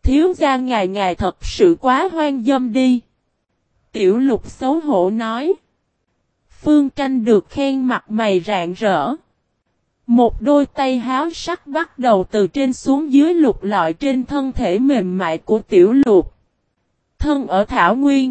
thiếu gia ngài thật sự quá hoang dâm đi. Tiểu Lục xấu hổ nói. Phương Tranh được khen mặt mày rạng rỡ. Một đôi tay háo sắc bắt đầu từ trên xuống dưới lục lọi trên thân thể mềm mại của Tiểu Lục. Thân ở thảo nguyên.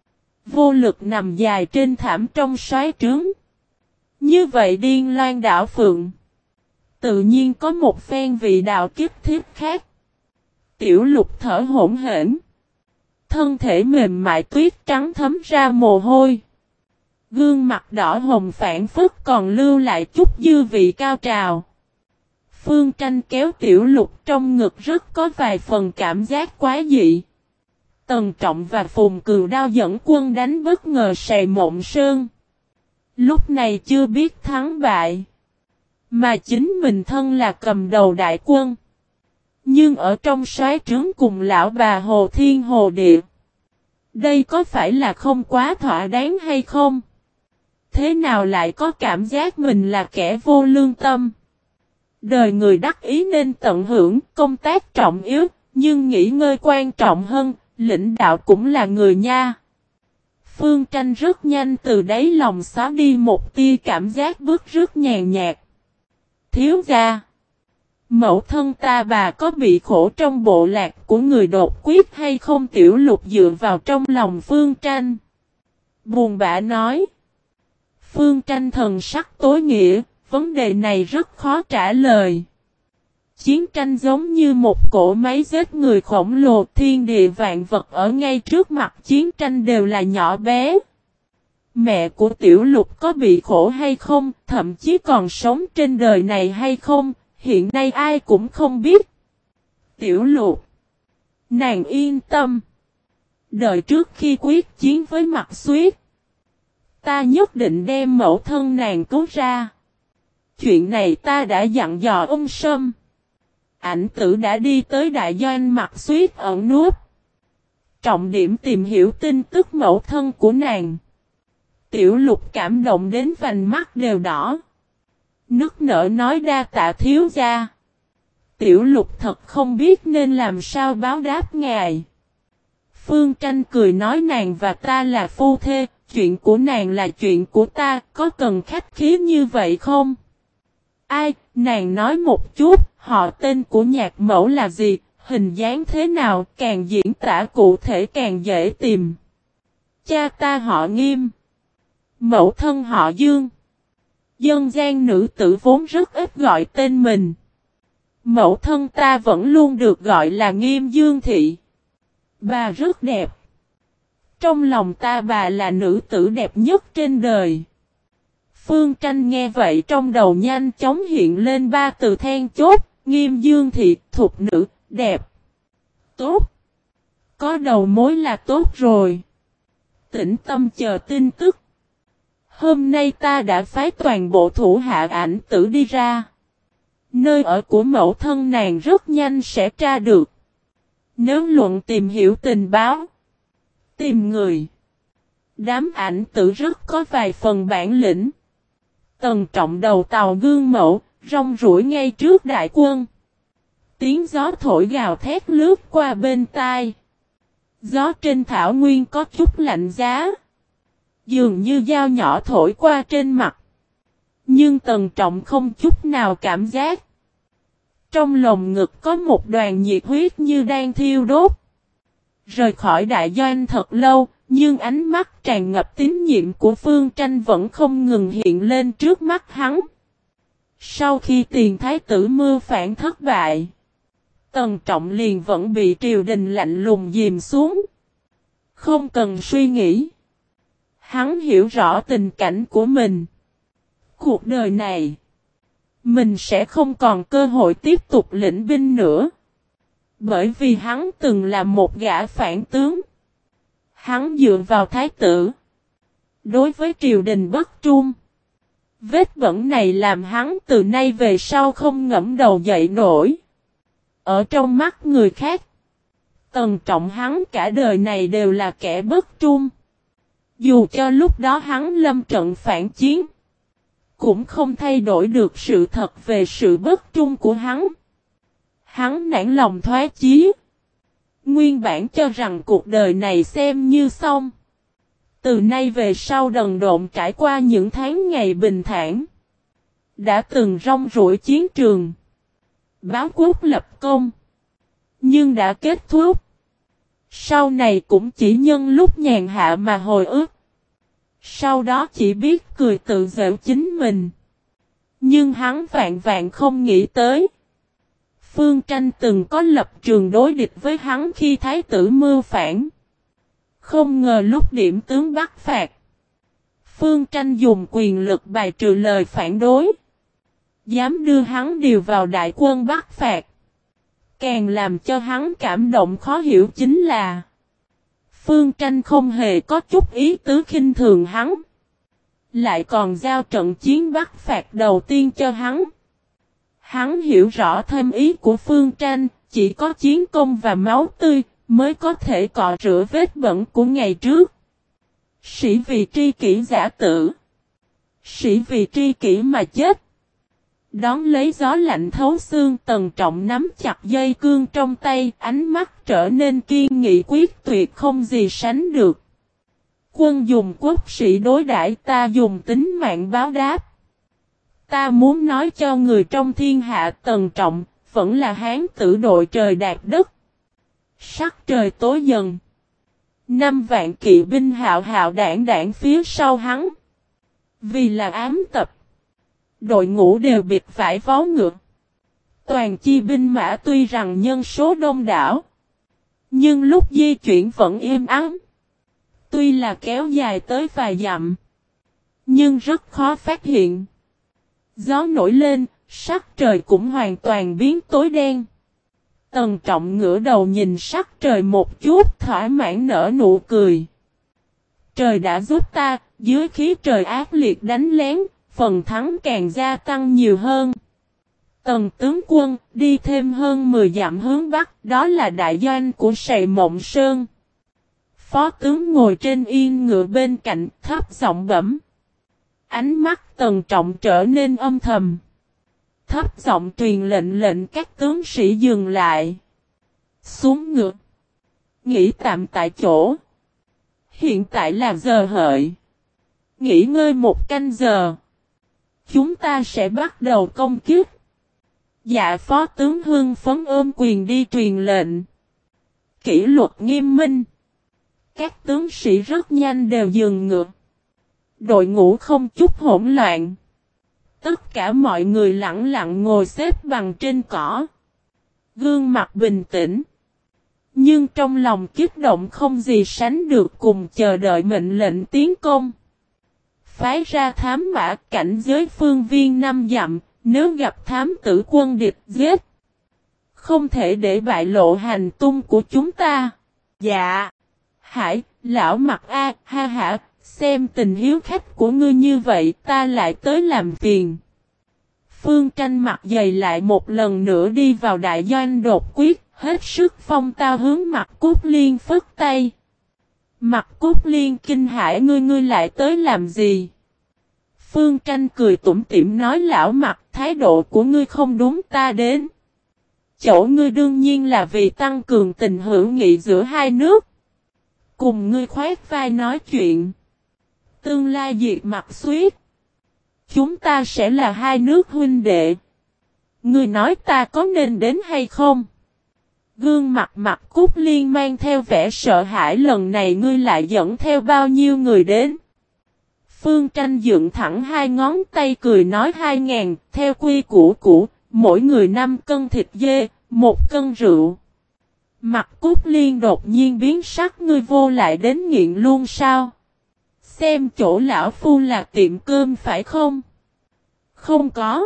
Vô lực nằm dài trên thảm trong xoáy trướng. Như vậy điên loan đảo phượng. Tự nhiên có một phen vị đạo kiếp thiết khác. Tiểu Lục thở hổn hển. Thân thể mềm mại tuyết trắng thấm ra mồ hôi. Gương mặt đỏ hồng phản phất còn lưu lại chút dư vị cao trào. Phương Tranh kéo Tiểu Lục trong ngực rất có vài phần cảm giác quá dị. Tần Trọng và Phùng Cừu Đao dẫn quân đánh bất ngờ Sài Mộng Sơn. Lúc này chưa biết thắng bại. Mà chính mình thân là cầm đầu đại quân. Nhưng ở trong soái trướng cùng lão bà Hồ Thiên Hồ Địa. Đây có phải là không quá thỏa đáng hay không? Thế nào lại có cảm giác mình là kẻ vô lương tâm? Đời người đắc ý nên tận hưởng công tác trọng yếu, nhưng nghỉ ngơi quan trọng hơn, lãnh đạo cũng là người nha. Phương Tranh rất nhanh từ đáy lòng xóa đi một tia cảm giác bứt rứt nhàn nhạt. Thiếu gia, mẫu thân ta bà có bị khổ trong bộ lạc của người đột quyết hay không? Tiểu Lục dựa vào trong lòng Phương Tranh. Buồn bã nói. Phương Tranh thần sắc tối nghĩa, vấn đề này rất khó trả lời. Chiến tranh giống như một cỗ máy giết người khổng lồ, thiên địa vạn vật ở ngay trước mặt chiến tranh đều là nhỏ bé. Mẹ của Tiểu Lục có bị khổ hay không, thậm chí còn sống trên đời này hay không, hiện nay ai cũng không biết. Tiểu Lục, nàng yên tâm. Đợi trước khi quyết chiến với Mạc Xuyết, ta nhất định đem mẫu thân nàng cứu ra. Chuyện này ta đã dặn dò ông Sâm. Ảnh Tử đã đi tới đại doanh Mạc Xuyết ẩn núp. Trọng điểm tìm hiểu tin tức mẫu thân của nàng. Tiểu Lục cảm động đến vành mắt đều đỏ. Nức nở nói đa tạ thiếu gia. Tiểu Lục thật không biết nên làm sao báo đáp ngài. Phương Tranh cười nói nàng và ta là phu thê, chuyện của nàng là chuyện của ta, có cần khách khí như vậy không? Ai, nàng nói một chút, họ tên của nhạc mẫu là gì, hình dáng thế nào, càng diễn tả cụ thể càng dễ tìm. Cha ta họ Nghiêm. Mẫu thân họ Dương. Dân gian nữ tử vốn rất ít gọi tên mình. Mẫu thân ta vẫn luôn được gọi là Nghiêm Dương Thị. Bà rất đẹp. Trong lòng ta bà là nữ tử đẹp nhất trên đời. Phương Tranh nghe vậy trong đầu nhanh chóng hiện lên ba từ then chốt, Nghiêm Dương Thị, thục nữ, đẹp. Tốt. Có đầu mối là tốt rồi. Tĩnh tâm chờ tin tức. Hôm nay ta đã phái toàn bộ thủ hạ Ảnh Tử đi ra. Nơi ở của mẫu thân nàng rất nhanh sẽ tra được. Nếu luận tìm hiểu tình báo, tìm người, đám Ảnh Tử rất có vài phần bản lĩnh. Tần Trọng đầu tàu gương mẫu, rong ruổi ngay trước đại quân. Tiếng gió thổi gào thét lướt qua bên tai. Gió trên thảo nguyên có chút lạnh giá. Dường như dao nhỏ thổi qua trên mặt. Nhưng Tần Trọng không chút nào cảm giác. Trong lồng ngực có một đoàn nhiệt huyết như đang thiêu đốt. Rời khỏi đại doanh thật lâu, nhưng ánh mắt tràn ngập tín nhiệm của Phương Tranh vẫn không ngừng hiện lên trước mắt hắn. Sau khi tiền thái tử mưu phản thất bại, Tần Trọng liền vẫn bị triều đình lạnh lùng dìm xuống. Không cần suy nghĩ. Hắn hiểu rõ tình cảnh của mình. Cuộc đời này, mình sẽ không còn cơ hội tiếp tục lĩnh binh nữa. Bởi vì hắn từng là một gã phản tướng. Hắn dựa vào thái tử. Đối với triều đình bất trung. Vết bẩn này làm hắn từ nay về sau không ngẫm đầu dậy nổi. Ở trong mắt người khác, Tần Trọng hắn cả đời này đều là kẻ bất trung. Dù cho lúc đó hắn lâm trận phản chiến, cũng không thay đổi được sự thật về sự bất trung của hắn. Hắn nản lòng thoái chí. nguyên bản cho rằng cuộc đời này xem như xong. Từ nay về sau đần độn trải qua những tháng ngày bình thản. Đã từng rong ruổi chiến trường. Báo quốc lập công. Nhưng đã kết thúc. Sau này cũng chỉ nhân lúc nhàn hạ mà hồi ức. Sau đó chỉ biết cười tự giễu chính mình. Nhưng hắn vạn vạn không nghĩ tới. Phương Tranh từng có lập trường đối địch với hắn khi thái tử mưu phản. Không ngờ lúc điểm tướng bắt phạt. Phương Tranh dùng quyền lực bài trừ lời phản đối. Dám đưa hắn điều vào đại quân bắt phạt. Càng làm cho hắn cảm động khó hiểu chính là Phương Tranh không hề có chút ý tứ khinh thường hắn. Lại còn giao trận chiến bắt phạt đầu tiên cho hắn. Hắn hiểu rõ thêm ý của Phương Tranh, chỉ có chiến công và máu tươi mới có thể cọ rửa vết bẩn của ngày trước. Sĩ vì tri kỷ giả tử. Sĩ vì tri kỷ mà chết. Đón lấy gió lạnh thấu xương, Tần Trọng nắm chặt dây cương trong tay, ánh mắt trở nên kiên nghị quyết tuyệt không gì sánh được. Quân dùng quốc sĩ đối đãi, ta dùng tính mạng báo đáp. Ta muốn nói cho người trong thiên hạ, Tần Trọng vẫn là hán tử đội trời đạp đất. Sắc trời tối dần. 5 vạn kỵ binh hạo hạo đảng đảng phía sau hắn. Vì là ám tập. Đội ngũ đều bịt vải vó ngựa. Toàn chi binh mã tuy rằng nhân số đông đảo. Nhưng lúc di chuyển vẫn im ắng. Tuy là kéo dài tới vài dặm. Nhưng rất khó phát hiện. Gió nổi lên, sắc trời cũng hoàn toàn biến tối đen. Tần Trọng ngửa đầu nhìn sắc trời một chút, thỏa mãn nở nụ cười. Trời đã giúp ta, dưới khí trời ác liệt đánh lén, phần thắng càng gia tăng nhiều hơn. Tần tướng quân đi thêm hơn 10 dặm hướng bắc, đó là đại doanh của Sài Mộng Sơn. Phó tướng ngồi trên yên ngựa bên cạnh, thấp giọng bẩm. Ánh mắt Tần Trọng trở nên âm thầm. Thấp giọng truyền lệnh các tướng sĩ dừng lại. Xuống ngựa. Nghỉ tạm tại chỗ. Hiện tại là giờ hợi. Nghỉ ngơi 1 canh giờ. Chúng ta sẽ bắt đầu công kích. Dạ phó tướng hưng phấn ôm quyền đi truyền lệnh. Kỷ luật nghiêm minh. Các tướng sĩ rất nhanh đều dừng ngựa. Đội ngũ không chút hỗn loạn. Tất cả mọi người lặng lặng ngồi xếp bằng trên cỏ. Gương mặt bình tĩnh. Nhưng trong lòng kích động không gì sánh được, cùng chờ đợi mệnh lệnh tiến công. Phái ra thám mã cảnh giới phương viên 5 dặm, nếu gặp thám tử quân địch giết. Không thể để bại lộ hành tung của chúng ta. Dạ. Hải, lão mặt a, ha hả, xem tình hiếu khách của ngươi như vậy ta lại tới làm phiền. Phương Tranh mặt dày lại một lần nữa đi vào đại doanh đột quyết, hết sức phong tao hướng Mặt Cốt Liên phất tay. Mặt Cốt Liên kinh hãi, ngươi lại tới làm gì? Phương Tranh cười tủm tỉm nói, lão Mặt, thái độ của ngươi không đúng, ta đến. Chỗ ngươi đương nhiên là vì tăng cường tình hữu nghị giữa hai nước. Cùng ngươi khoét vai nói chuyện. Tương lai diệt Mặt Xuyết. Chúng ta sẽ là hai nước huynh đệ. Ngươi nói ta có nên đến hay không? Gương mặt Mặt Cốt Liên mang theo vẻ sợ hãi, lần này ngươi lại dẫn theo bao nhiêu người đến? Phương Tranh dựng thẳng 2 ngón tay cười nói 2.000, theo quy củ, mỗi người 5 cân thịt dê, 1 cân rượu. Mặt Cốt Liên đột nhiên biến sắc, ngươi vô lại đến nghiện luôn sao? Xem chỗ lão phu là tiệm cơm phải không? Không có.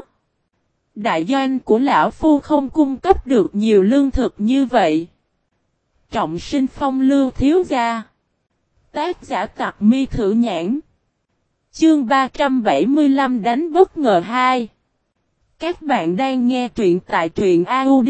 Đại doanh của lão phu không cung cấp được nhiều lương thực như vậy. Trọng Sinh Phong Lưu thiếu gia. Tác giả Tặc Mi Thử Nhãn. Chương 375 đánh bất ngờ 2. Các bạn đang nghe truyện tại truyện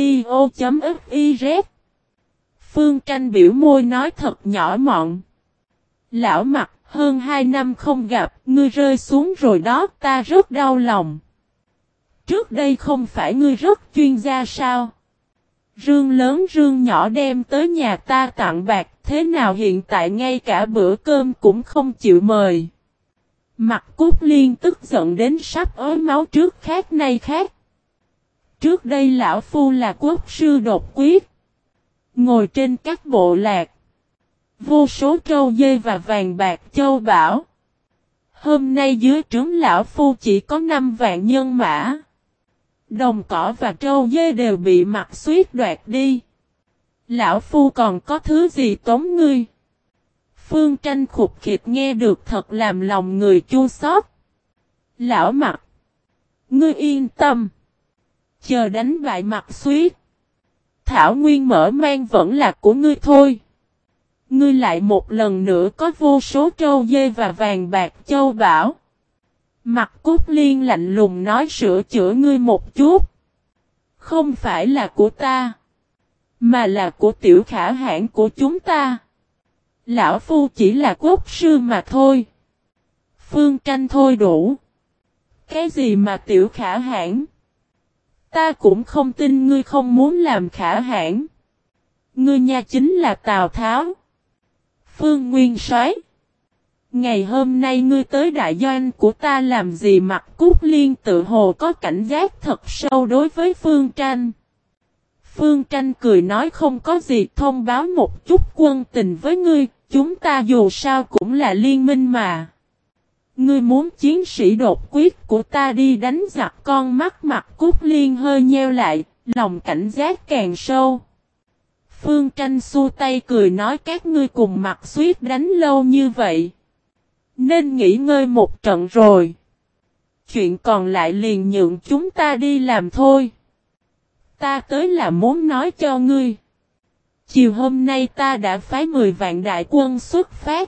audio.fiz. Phương Tranh biểu môi nói thật nhỏ mọn. Lão Mặt, hơn 2 năm không gặp, ngươi rơi xuống rồi đó, ta rất đau lòng. Trước đây không phải ngươi rất chuyên gia sao? Rương lớn rương nhỏ đem tới nhà ta tặng bạc, thế nào hiện tại ngay cả bữa cơm cũng không chịu mời. Mặt Cúc Liên tức giận đến sắp ói máu trước khác nay khác. Trước đây lão phu là quốc sư đột quyết, ngồi trên các bộ lạc, vô số trâu dê và vàng bạc châu bảo. Hôm nay dưới trướng lão phu chỉ có 5 vạn nhân mã. Đồng cỏ và trâu dê đều bị Mạc Xuyết đoạt đi. Lão phu còn có thứ gì tống ngươi? Phương Tranh khục khịt nghe được thật làm lòng người chua xót. Lão Mạc, ngươi yên tâm, chờ đánh bại Mạc Xuyết, thảo nguyên mở mang vẫn là của ngươi thôi. Ngươi lại một lần nữa có vô số trâu dê và vàng bạc châu bảo. Mặt Cúc Liên lạnh lùng nói sửa chữa ngươi một chút. Không phải là của ta, mà là của Tiểu Khả Hãn của chúng ta. Lão phu chỉ là quốc sư mà thôi. Phương Tranh thôi đủ. Cái gì mà Tiểu Khả Hãn? Ta cũng không tin ngươi không muốn làm Khả Hãn. Ngươi nha chính là Tào Tháo. Phương Nguyên Soái, ngày hôm nay ngươi tới đại doanh của ta làm gì? Mặt Cúc Liên tự hồ có cảnh giác thật sâu đối với Phương Tranh. Phương Tranh cười nói không có gì, thông báo một chút quân tình với ngươi, chúng ta dù sao cũng là liên minh mà. Ngươi muốn chiến sĩ đột quyết của ta đi đánh giặc? Con mắt Mặt Cúc Liên hơi nheo lại, lòng cảnh giác càng sâu. Phương Tranh xua tay cười nói các ngươi cùng Mạc Xuyết đánh lâu như vậy, nên nghỉ ngơi một trận rồi. Chuyện còn lại liền nhượng chúng ta đi làm thôi. Ta tới là muốn nói cho ngươi. Chiều hôm nay ta đã phái 10 vạn đại quân xuất phát,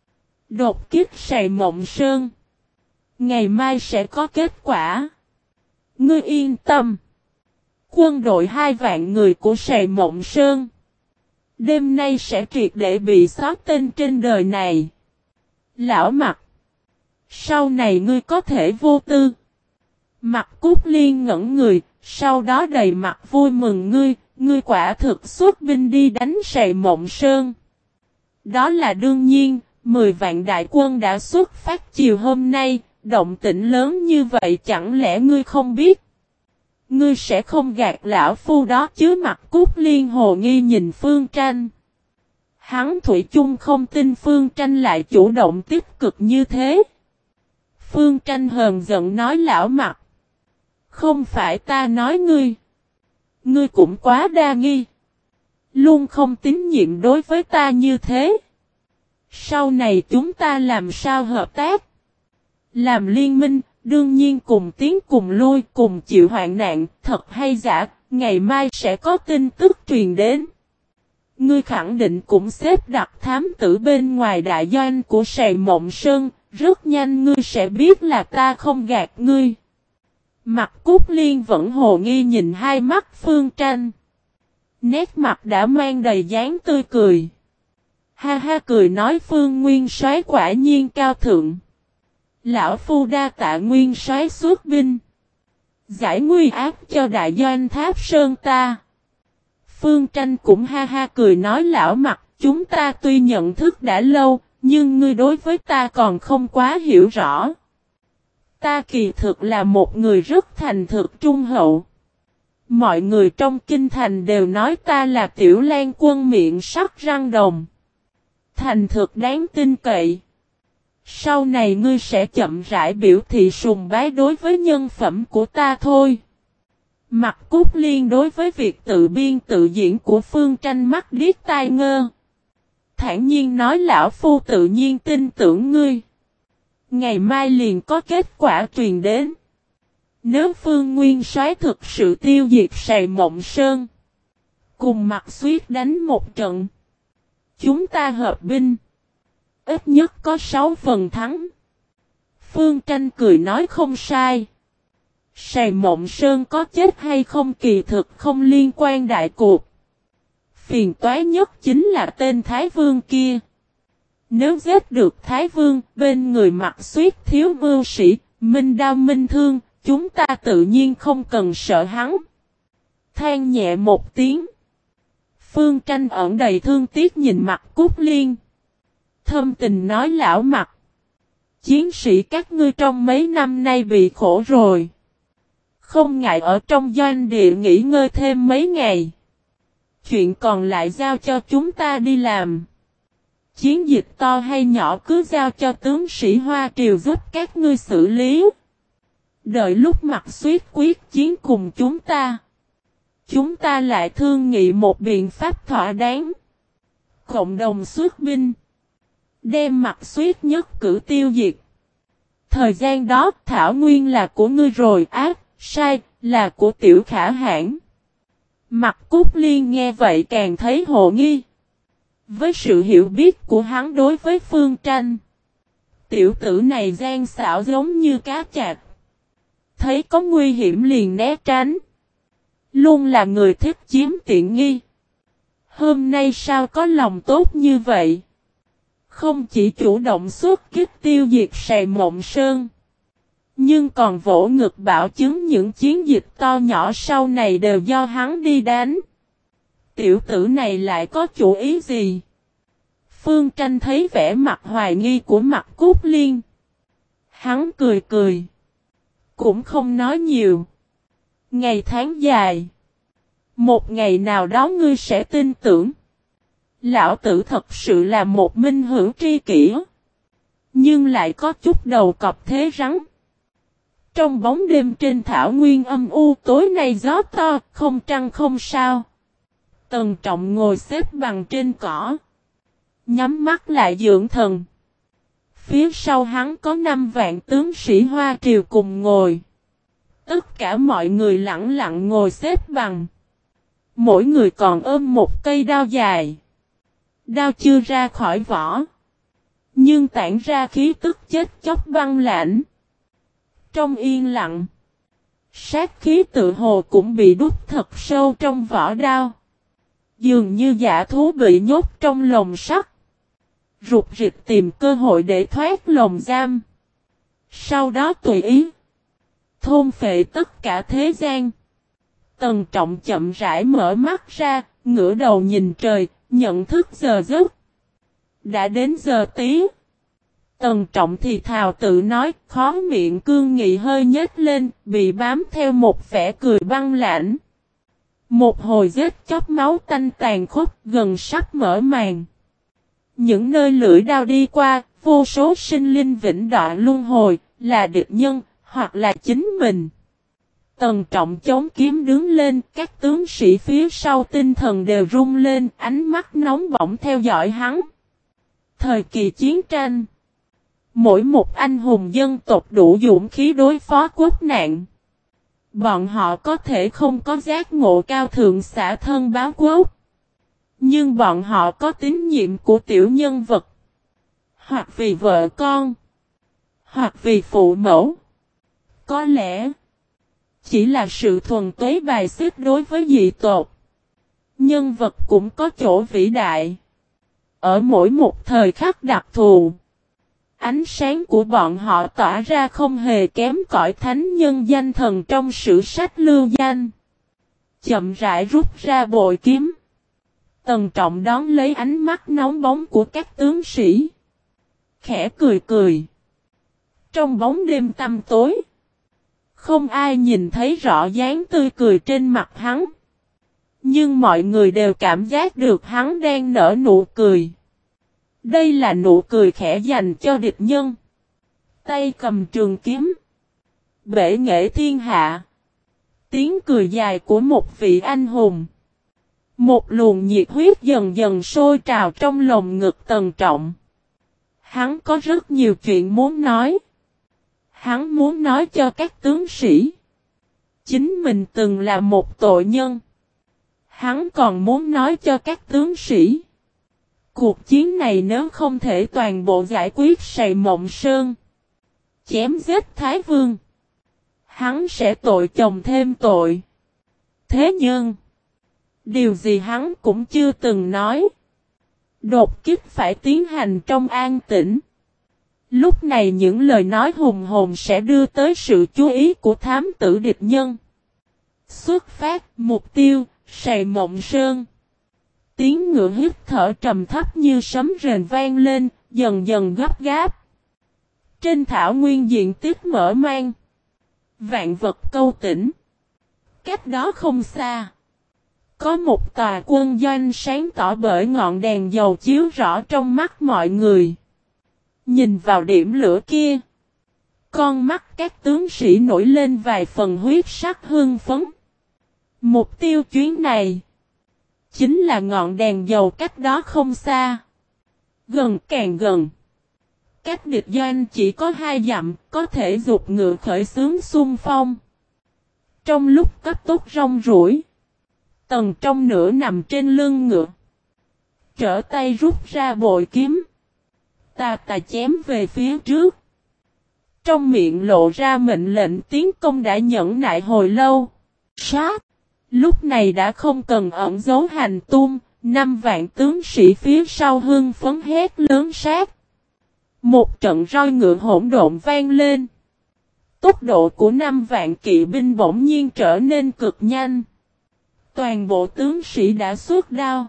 đột kích Sài Mộng Sơn. Ngày mai sẽ có kết quả. Ngươi yên tâm. Quân đội 2 vạn người của Sài Mộng Sơn đêm nay sẽ triệt để bị xóa tên trên đời này. Lão Mặt, sau này ngươi có thể vô tư. Mặt Cúc Liên ngẩn người, sau đó đầy mặt vui mừng. Ngươi quả thực xuất binh đi đánh Sài Mộng Sơn. Đó là đương nhiên, 10 vạn đại quân đã xuất phát chiều hôm nay, động tĩnh lớn như vậy chẳng lẽ ngươi không biết? Ngươi sẽ không gạt lão phu đó chứ? Mặt Cúc Liên hồ nghi nhìn Phương Tranh. Hắn thủy chung không tin Phương Tranh lại chủ động tích cực như thế. Phương Tranh hờn giận nói lão Mặt, không phải ta nói ngươi. Ngươi cũng quá đa nghi, luôn không tín nhiệm đối với ta như thế. Sau này chúng ta làm sao hợp tác? Làm liên minh, đương nhiên cùng tiến cùng lui, cùng chịu hoạn nạn, thật hay giả, ngày mai sẽ có tin tức truyền đến. Ngươi khẳng định cũng xếp đặt thám tử bên ngoài đại doanh của Sài Mộng Sơn, rất nhanh ngươi sẽ biết là ta không gạt ngươi. Mặt Cúc Liên vẫn hồ nghi nhìn hai mắt Phương Tranh. Nét mặt đã mang đầy dáng tươi cười. Ha ha cười nói Phương Nguyên Soái quả nhiên cao thượng. Lão phu đa tạ Nguyên Soái xuất binh, giải nguy áp cho đại doanh Tháp Sơn ta. Phương Tranh cũng ha ha cười nói lão Mặt, chúng ta tuy nhận thức đã lâu, nhưng ngươi đối với ta còn không quá hiểu rõ. Ta kỳ thực là một người rất thành thực trung hậu. Mọi người trong kinh thành đều nói ta là Tiểu Lan Quân miệng sắt răng đồng, thành thực đáng tin cậy. Sau này ngươi sẽ chậm rãi biểu thị sùng bái đối với nhân phẩm của ta thôi. Mặt Cúc Liên đối với việc tự biên tự diễn của Phương Tranh mắt điếc tai ngơ. Thản nhiên nói lão phu tự nhiên tin tưởng ngươi. Ngày mai liền có kết quả truyền đến. Nếu Phương Nguyên Soái thực sự tiêu diệt Sài Mộng Sơn, cùng Mạc Xuyết đánh một trận, chúng ta hợp binh, ít nhất có 6 phần thắng. Phương Tranh cười nói không sai. Sài Mộng Sơn có chết hay không kỳ thực không liên quan đại cuộc. Phiền toái nhất chính là tên Thái Vương kia. Nếu giết được Thái Vương, bên người Mạc Xuyết thiếu mưu sĩ, minh đao minh thương, chúng ta tự nhiên không cần sợ hắn. than nhẹ một tiếng. Phương Tranh ẩn đầy thương tiếc nhìn mặt Cút Liên. Thâm tình nói lão Mặt. Chiến sĩ các ngươi trong mấy năm nay bị khổ rồi. Không ngại ở trong doanh địa nghỉ ngơi thêm mấy ngày. Chuyện còn lại giao cho chúng ta đi làm. Chiến dịch to hay nhỏ cứ giao cho tướng sĩ Hoa Triều giúp các ngươi xử lý. Đợi lúc Mặt Xuyết quyết chiến cùng chúng ta lại thương nghị một biện pháp thỏa đáng. Cộng đồng xuất binh. Đem Mặt Xuyết nhất cử tiêu diệt. Thời gian đó Thảo Nguyên là của ngươi rồi sai, là của Tiểu Khả Hãn. Mặt Cút Liên nghe vậy càng thấy hồ nghi. Với sự hiểu biết của hắn đối với Phương Tranh. Tiểu tử này gian xảo giống như cá chạch. Thấy có nguy hiểm liền né tránh. Luôn là người thích chiếm tiện nghi. Hôm nay sao có lòng tốt như vậy? Không chỉ chủ động xuất kích tiêu diệt Sài Mộng Sơn. Nhưng còn vỗ ngực bảo chứng những chiến dịch to nhỏ sau này đều do hắn đi đánh. Tiểu tử này lại có chủ ý gì? Phương Tranh thấy vẻ mặt hoài nghi của Mặt Cút Liên. Hắn cười cười. Cũng không nói nhiều. Ngày tháng dài. Một ngày nào đó ngươi sẽ tin tưởng. Lão tử thật sự là một minh hữu tri kỷ. Nhưng lại có chút đầu cọp thế rắn. Trong bóng đêm trên thảo nguyên âm u tối nay gió to, không trăng không sao. Tần Trọng ngồi xếp bằng trên cỏ. Nhắm mắt lại dưỡng thần. Phía sau hắn có 5 vạn tướng sĩ Hoa Triều cùng ngồi. Tất cả mọi người lặng lặng ngồi xếp bằng. Mỗi người còn ôm một cây đao dài. Đao chưa ra khỏi vỏ. Nhưng tản ra khí tức chết chóc băng lãnh. Trong yên lặng. Sát khí tự hồ cũng bị đút thật sâu trong vỏ đao. Dường như dã thú bị nhốt trong lồng sắt. Rụt rịch tìm cơ hội để thoát lồng giam. Sau đó tùy ý. Thôn phệ tất cả thế gian. Tần Trọng chậm rãi mở mắt ra, ngửa đầu nhìn trời, nhận thức giờ giấc. Đã đến giờ tí. Tần Trọng thì thào tự nói, khó miệng cương nghị hơi nhếch lên, bị bám theo một vẻ cười băng lãnh. Một hồi giết chóc máu tanh tàn khốc gần sắp mở màn. Những nơi lưỡi đao đi qua, vô số sinh linh vĩnh đoạn luân hồi, là địch nhân, hoặc là chính mình. Tần Trọng chống kiếm đứng lên, các tướng sĩ phía sau tinh thần đều rung lên, ánh mắt nóng bỏng theo dõi hắn. Thời kỳ chiến tranh. Mỗi một anh hùng dân tộc đủ dũng khí đối phó quốc nạn. Bọn họ có thể không có giác ngộ cao thượng xả thân báo quốc. Nhưng bọn họ có tín nhiệm của tiểu nhân vật. Hoặc vì vợ con. Hoặc vì phụ mẫu. Có lẽ chỉ là sự thuần túy bài xích đối với dị tộc. Nhân vật cũng có chỗ vĩ đại. Ở mỗi một thời khắc đặc thù. Ánh sáng của bọn họ tỏa ra không hề kém cỏi thánh nhân danh thần trong sử sách lưu danh. Chậm rãi rút ra bội kiếm. Tần Trọng đón lấy ánh mắt nóng bóng của các tướng sĩ. Khẽ cười cười. Trong bóng đêm tăm tối. Không ai nhìn thấy rõ dáng tươi cười trên mặt hắn. Nhưng mọi người đều cảm giác được hắn đang nở nụ cười. Đây là nụ cười khẽ dành cho địch nhân. Tay cầm trường kiếm. Bể nghệ thiên hạ. Tiếng cười dài của một vị anh hùng. Một luồng nhiệt huyết dần dần sôi trào trong lồng ngực Tần Trọng. Hắn có rất nhiều chuyện muốn nói. Hắn muốn nói cho các tướng sĩ. Chính mình từng là một tội nhân. Hắn còn muốn nói cho các tướng sĩ. Cuộc chiến này nếu không thể toàn bộ giải quyết Sài Mộng Sơn. Chém giết Thái Vương. Hắn sẽ tội chồng thêm tội. Thế nhưng. Điều gì hắn cũng chưa từng nói. Đột kích phải tiến hành trong an tĩnh. Lúc này những lời nói hùng hồn sẽ đưa tới sự chú ý của thám tử địch nhân. Xuất phát, mục tiêu, Sài Mộng Sơn. Tiếng ngựa hít thở trầm thấp như sấm rền vang lên, dần dần gấp gáp. Trên thảo nguyên diện tích mở mang. Vạn vật câu tĩnh. Cách đó không xa. Có một tòa quân doanh sáng tỏ bởi ngọn đèn dầu chiếu rõ trong mắt mọi người. Nhìn vào điểm lửa kia. Con mắt các tướng sĩ nổi lên vài phần huyết sắc hưng phấn. Mục tiêu chuyến này. Chính là ngọn đèn dầu cách đó không xa. Gần càng gần. Cách địch doanh chỉ có 2 dặm, có thể giục ngựa khởi xướng xung phong. Trong lúc cấp tốc rong ruổi. Tần trong nửa nằm trên lưng ngựa. Trở tay rút ra bội kiếm. Tà chém về phía trước. Trong miệng lộ ra mệnh lệnh tiến công đã nhẫn nại hồi lâu. Sát. Lúc này đã không cần ẩn giấu hành tung. 5 vạn tướng sĩ phía sau hưng phấn hét lớn sát. Một trận roi ngựa hỗn độn vang lên. Tốc độ của 5 vạn kỵ binh bỗng nhiên trở nên cực nhanh. Toàn bộ tướng sĩ đã xuất đao.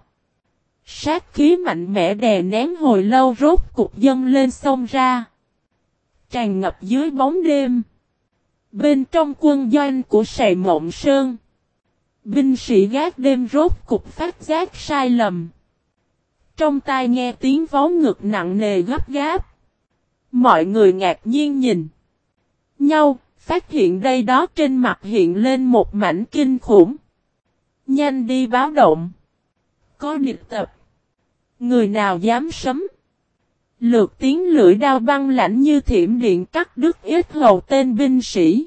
Sát khí mạnh mẽ đè nén hồi lâu rốt cục dâng lên xông ra. Tràn ngập dưới bóng đêm. Bên trong quân doanh của Sài Mộng Sơn. Binh sĩ gác đêm rốt cục phát giác sai lầm. Trong tai nghe tiếng vó ngực nặng nề gấp gáp. Mọi người ngạc nhiên nhìn nhau, phát hiện đây đó trên mặt hiện lên một mảnh kinh khủng. Nhanh đi báo động. Có địch tập. Người nào dám sấm. Lượt tiếng lưỡi đao băng lãnh như thiểm điện cắt đứt yết hầu tên binh sĩ.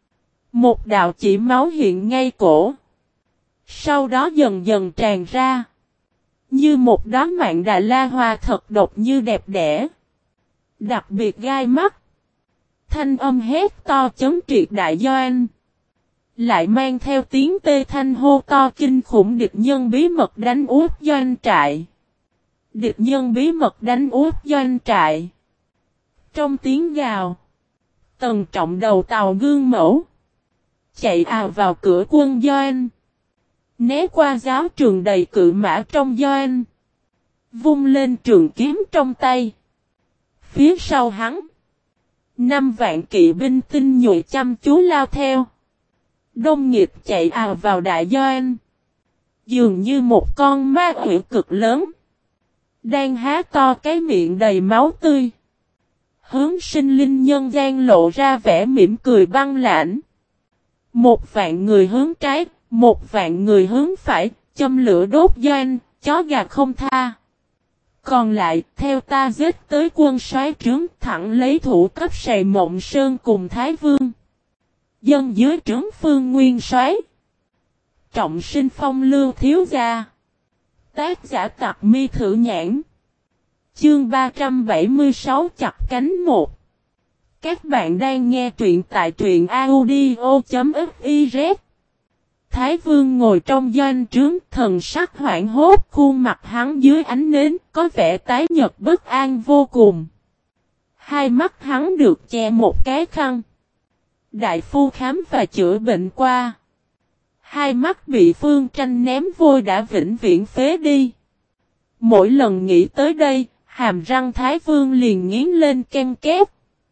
Một đạo chỉ máu hiện ngay cổ. Sau đó dần dần tràn ra. Như một đóa mạn đà la hoa thật độc như đẹp đẽ. Đặc biệt gai mắt. Thanh âm hét to chấn triệt đại doanh. Lại mang theo tiếng tê thanh hô to kinh khủng địch nhân bí mật đánh úp doanh trại. Địch nhân bí mật đánh úp doanh trại. Trong tiếng gào. Tần Trọng đầu tàu gương mẫu. Chạy ào vào cửa quân doanh. Né qua giáo trường đầy cự mã trong doanh. Vung lên trường kiếm trong tay. Phía sau hắn. 5 vạn kỵ binh tinh nhuệ chăm chú lao theo. Đông nghịt chạy ào vào đại doanh. Dường như một con ma quỷ cực lớn. Đang há to cái miệng đầy máu tươi. Hướng sinh linh nhân gian lộ ra vẻ mỉm cười băng lãnh. 1 vạn người hướng trái, 1 vạn người hướng phải, châm lửa đốt doanh, chó gà không tha. Còn lại, theo ta giết tới quân soái trướng thẳng lấy thủ cấp Sài Mộng Sơn cùng Thái Vương. Dân dưới trướng Phương Nguyên soái. Trọng sinh phong lưu thiếu gia. Tác giả Tặc Mi Thử Nhãn. Chương 376 chặt cánh 1. Các bạn đang nghe truyện tại truyện audio.fiz. Thái Vương ngồi trong doanh trướng, thần sắc hoảng hốt, khuôn mặt hắn dưới ánh nến, có vẻ tái nhợt bất an vô cùng. Hai mắt hắn được che một cái khăn. Đại phu khám và chữa bệnh qua. Hai mắt bị Phương Tranh ném vôi đã vĩnh viễn phế đi. Mỗi lần nghĩ tới đây, hàm răng Thái Vương liền nghiến lên ken két.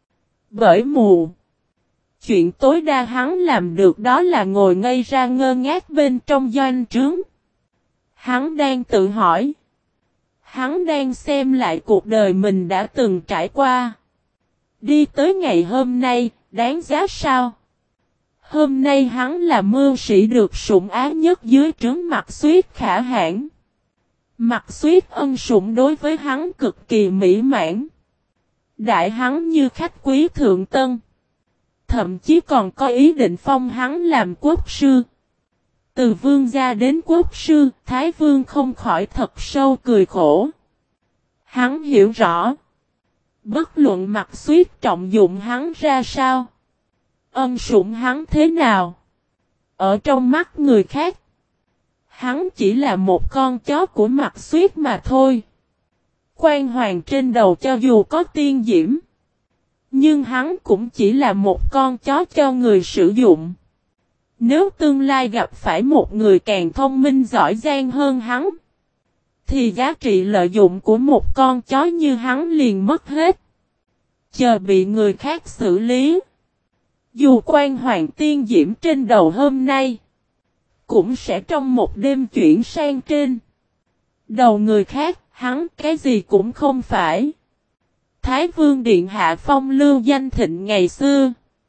Bởi mù. Chuyện tối đa hắn làm được đó là ngồi ngây ra ngơ ngác bên trong doanh trướng. Hắn đang tự hỏi. Hắn đang xem lại cuộc đời mình đã từng trải qua. Đi tới ngày hôm nay, đáng giá sao? Hôm nay hắn là mưu sĩ được sủng ái nhất dưới trướng Mạc Xuyết khả hãn. Mạc Xuyết ân sủng đối với hắn cực kỳ mỹ mãn. Đại hắn như khách quý thượng tân. Thậm chí còn có ý định phong hắn làm quốc sư. Từ vương gia đến quốc sư, Thái Vương không khỏi thật sâu cười khổ. Hắn hiểu rõ. Bất luận Mạc Xuyết trọng dụng hắn ra sao. Ân sủng hắn thế nào. Ở trong mắt người khác. Hắn chỉ là một con chó của Mạc Xuyết mà thôi. Quan hoàng trên đầu cho dù có tiên diễm. Nhưng hắn cũng chỉ là một con chó cho người sử dụng. Nếu tương lai gặp phải một người càng thông minh giỏi giang hơn hắn, thì giá trị lợi dụng của một con chó như hắn liền mất hết. Chờ bị người khác xử lý. Dù quan hoàng tiên diễm trên đầu hôm nay, cũng sẽ trong một đêm chuyển sang trên đầu người khác, hắn cái gì cũng không phải. Thái Vương Điện Hạ phong lưu danh thịnh ngày xưa,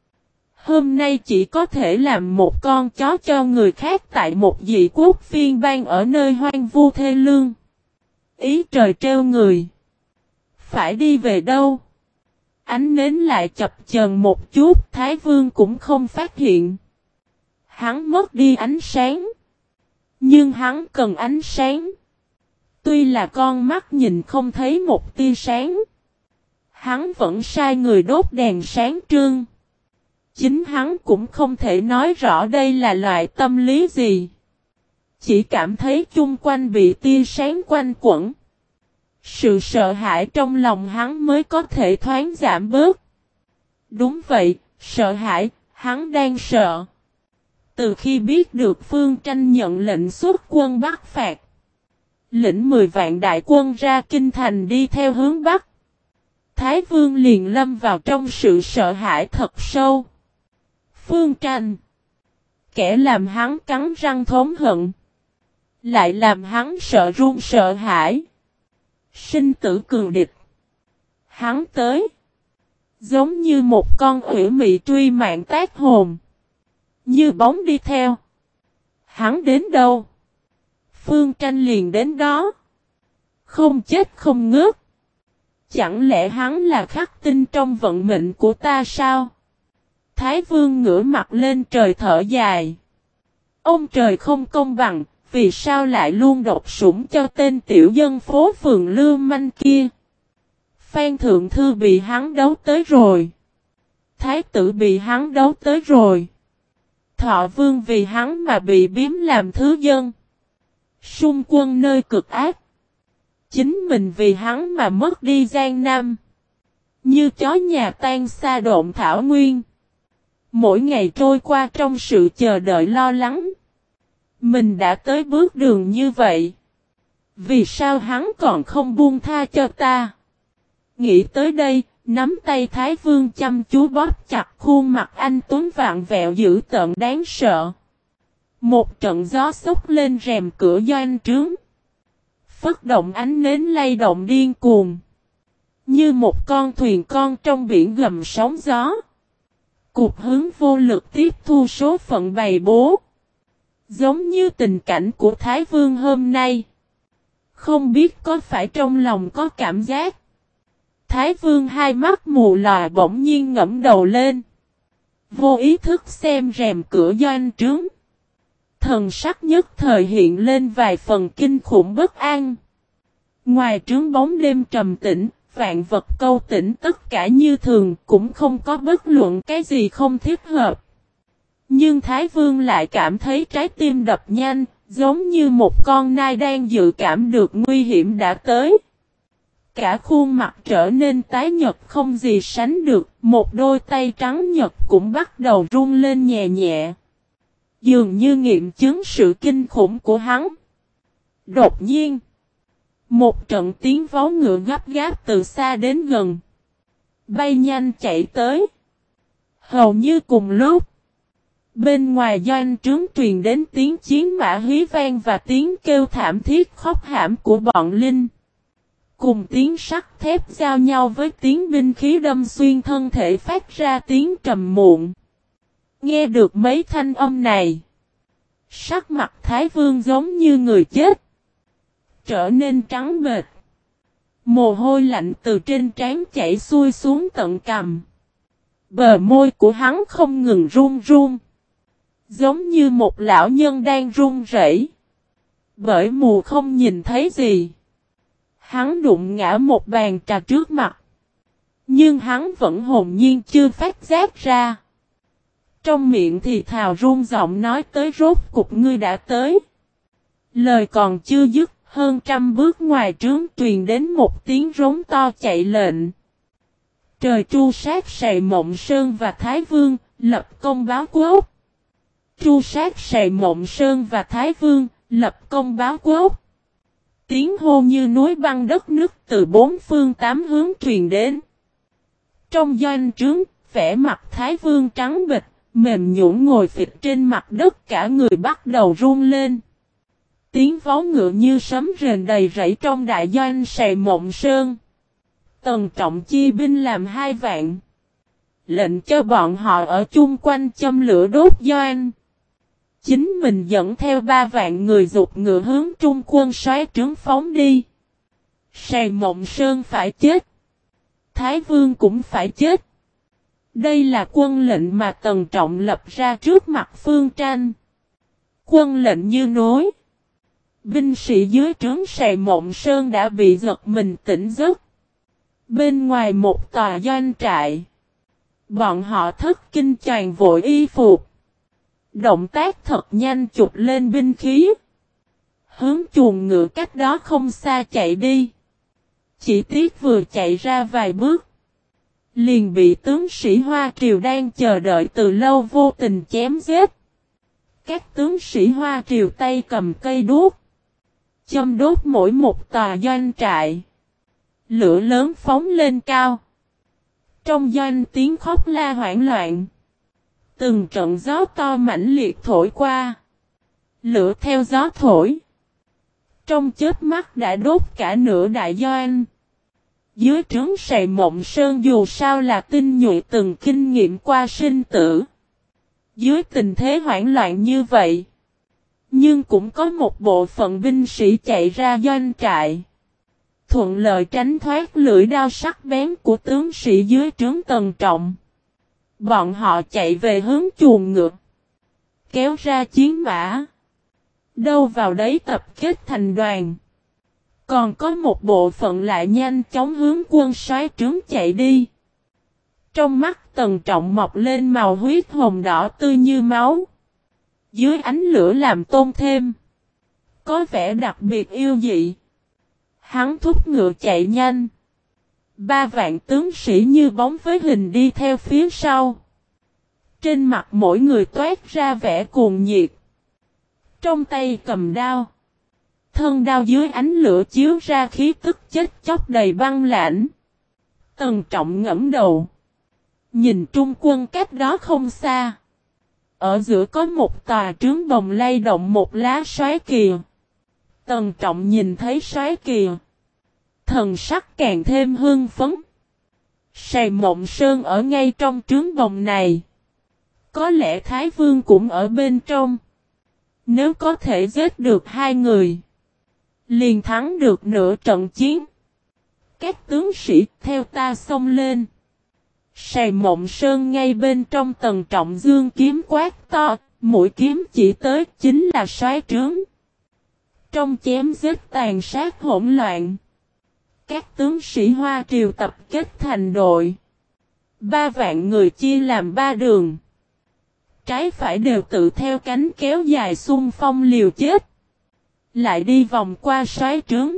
hôm nay chỉ có thể làm một con chó cho người khác tại một dị quốc phiên bang ở nơi hoang vu thê lương. Ý trời trêu người. Phải đi về đâu? Ánh nến lại chập chờn một chút, Thái Vương cũng không phát hiện. Hắn mất đi ánh sáng. Nhưng hắn cần ánh sáng. Tuy là con mắt nhìn không thấy một tia sáng, hắn vẫn sai người đốt đèn sáng trưng. Chính hắn cũng không thể nói rõ đây là loại tâm lý gì. Chỉ cảm thấy chung quanh bị tia sáng quanh quẩn. Sự sợ hãi trong lòng hắn mới có thể thoáng giảm bớt. Đúng vậy, sợ hãi, hắn đang sợ. Từ khi biết được Phương Tranh nhận lệnh xuất quân Bắc phạt, lĩnh 10 vạn đại quân ra kinh thành đi theo hướng Bắc, Thái Vương liền lâm vào trong sự sợ hãi thật sâu. Phương Tranh, kẻ làm hắn cắn răng thốn hận, lại làm hắn sợ run sợ hãi. Sinh tử cường địch. Hắn tới, giống như một con ủy mị truy mạng tác hồn, như bóng đi theo. Hắn đến đâu, Phương Tranh liền đến đó. Không chết không ngớt. Chẳng lẽ hắn là khắc tinh trong vận mệnh của ta sao? Thái Vương ngửa mặt lên trời thở dài. Ông trời không công bằng, vì sao lại luôn độc sủng cho tên tiểu dân phố phường lưu manh kia? Phan Thượng Thư bị hắn đấu tới rồi. Thái tử bị hắn đấu tới rồi. Thọ Vương vì hắn mà bị biếm làm thứ dân. Xung quân nơi cực ác. Chính mình vì hắn mà mất đi Giang Nam. Như chó nhà tan xa độn thảo nguyên. Mỗi ngày trôi qua trong sự chờ đợi lo lắng. Mình đã tới bước đường như vậy. Vì sao hắn còn không buông tha cho ta? Nghĩ tới đây, nắm tay Thái Vương chăm chú bóp chặt khuôn mặt anh tuấn vạn vẹo dữ tợn đáng sợ. Một trận gió xốc lên rèm cửa doanh trướng. Phất động ánh nến lay động điên cuồng. Như một con thuyền con trong biển gầm sóng gió. Cục hướng vô lực tiếp thu số phận bày bố. Giống như tình cảnh của Thái Vương hôm nay. Không biết có phải trong lòng có cảm giác. Thái Vương hai mắt mù lòa bỗng nhiên ngẫm đầu lên. Vô ý thức xem rèm cửa doanh trướng. Thần sắc nhất thời hiện lên vài phần kinh khủng bất an. Ngoài trướng bóng đêm trầm tĩnh, vạn vật câu tĩnh tất cả như thường, cũng không có bất luận cái gì không thích hợp. Nhưng Thái Vương lại cảm thấy trái tim đập nhanh, giống như một con nai đang dự cảm được nguy hiểm đã tới. Cả khuôn mặt trở nên tái nhợt không gì sánh được, một đôi tay trắng nhợt cũng bắt đầu run lên nhẹ nhẹ. Dường như nghiệm chứng sự kinh khủng của hắn. Đột nhiên, một trận tiếng vó ngựa gấp gáp từ xa đến gần. Bay nhanh chạy tới. Hầu như cùng lúc, bên ngoài doanh trướng truyền đến tiếng chiến mã hí vang và tiếng kêu thảm thiết khóc hãm của bọn lính. Cùng tiếng sắt thép giao nhau với tiếng binh khí đâm xuyên thân thể phát ra tiếng trầm muộn. Nghe được mấy thanh âm này, sắc mặt Thái Vương giống như người chết, trở nên trắng bệch. Mồ hôi lạnh từ trên trán chảy xuôi xuống tận cằm. Bờ môi của hắn không ngừng run run, giống như một lão nhân đang run rẩy. Bởi mù không nhìn thấy gì, hắn đụng ngã một bàn trà trước mặt. Nhưng hắn vẫn hồn nhiên chưa phát giác ra. Trong miệng thì thào run giọng nói tới rốt cục ngươi đã tới. Lời còn chưa dứt, hơn trăm bước ngoài trướng truyền đến một tiếng rống to chạy lệnh. Trời tru sát sầy Mộng Sơn và Thái Vương, lập công báo quốc. tru sát Sài Mộng Sơn và Thái Vương, lập công báo quốc. Tiếng hô như núi băng đất nứt từ bốn phương tám hướng truyền đến. Trong doanh trướng, vẻ mặt Thái Vương trắng bệch, mềm nhũn ngồi phịch trên mặt đất, cả người bắt đầu run lên. Tiếng vó ngựa như sấm rền đầy rẫy trong đại doanh Sài Mộng Sơn. Tần Trọng chia binh làm 2 vạn. Lệnh cho bọn họ ở chung quanh châm lửa đốt doanh. Chính mình dẫn theo 3 vạn người giục ngựa hướng trung quân soái trướng phóng đi. Sài Mộng Sơn phải chết. Thái Vương cũng phải chết. Đây là quân lệnh mà Tần Trọng lập ra trước mặt Phương Tranh. Quân lệnh như nối. Binh sĩ dưới trướng Sài Mộng Sơn đã bị giật mình tỉnh giấc. Bên ngoài một tòa doanh trại. Bọn họ thất kinh choàng vội y phục. Động tác thật nhanh chụp lên binh khí. Hướng chuồng ngựa cách đó không xa chạy đi. Chỉ tiếc vừa chạy ra vài bước. Liền bị tướng sĩ Hoa Triều đang chờ đợi từ lâu vô tình chém giết. Các tướng sĩ Hoa Triều tay cầm cây đuốc. Châm đốt mỗi một tòa doanh trại. Lửa lớn phóng lên cao. Trong doanh tiếng khóc la hoảng loạn. Từng trận gió to mãnh liệt thổi qua. Lửa theo gió thổi. Trong chớp mắt đã đốt cả nửa đại doanh. Dưới trướng Sài Mộng Sơn dù sao là tinh nhuệ từng kinh nghiệm qua sinh tử. Dưới tình thế hoảng loạn như vậy. Nhưng cũng có một bộ phận binh sĩ chạy ra doanh trại. Thuận lợi tránh thoát lưỡi đao sắc bén của tướng sĩ dưới trướng Tần Trọng. Bọn họ chạy về hướng chuồng ngựa. Kéo ra chiến mã. Đâu vào đấy tập kết thành đoàn. Còn có một bộ phận lại nhanh chóng hướng quân soái trướng chạy đi. Trong mắt Tần Trọng mọc lên màu huyết hồng đỏ tươi như máu. Dưới ánh lửa làm tôn thêm. Có vẻ đặc biệt yêu dị. Hắn thúc ngựa chạy nhanh. 3 vạn tướng sĩ như bóng với hình đi theo phía sau. Trên mặt mỗi người toát ra vẻ cuồng nhiệt. Trong tay cầm đao. Thân đao dưới ánh lửa chiếu ra khí tức chết chóc đầy băng lãnh. Tần Trọng ngẫm đầu. Nhìn trung quân cách đó không xa. Ở giữa có một tòa trướng bồng lay động một lá xoáy kìa. Tần Trọng nhìn thấy xoáy kìa. Thần sắc càng thêm hưng phấn. Sài Mộng Sơn ở ngay trong trướng bồng này. Có lẽ Thái Vương cũng ở bên trong. Nếu có thể giết được 2 người. Liền thắng được nửa trận chiến. Các tướng sĩ theo ta xông lên. Sài Mộng Sơn ngay bên trong Tần Trọng dương kiếm quát to. Mũi kiếm chỉ tới chính là soái trướng. Trong chém giết tàn sát hỗn loạn. Các tướng sĩ Hoa Triều tập kết thành đội. 3 vạn người chia làm 3 đường. Trái phải đều tự theo cánh kéo dài xung phong liều chết. Lại đi vòng qua soái trướng.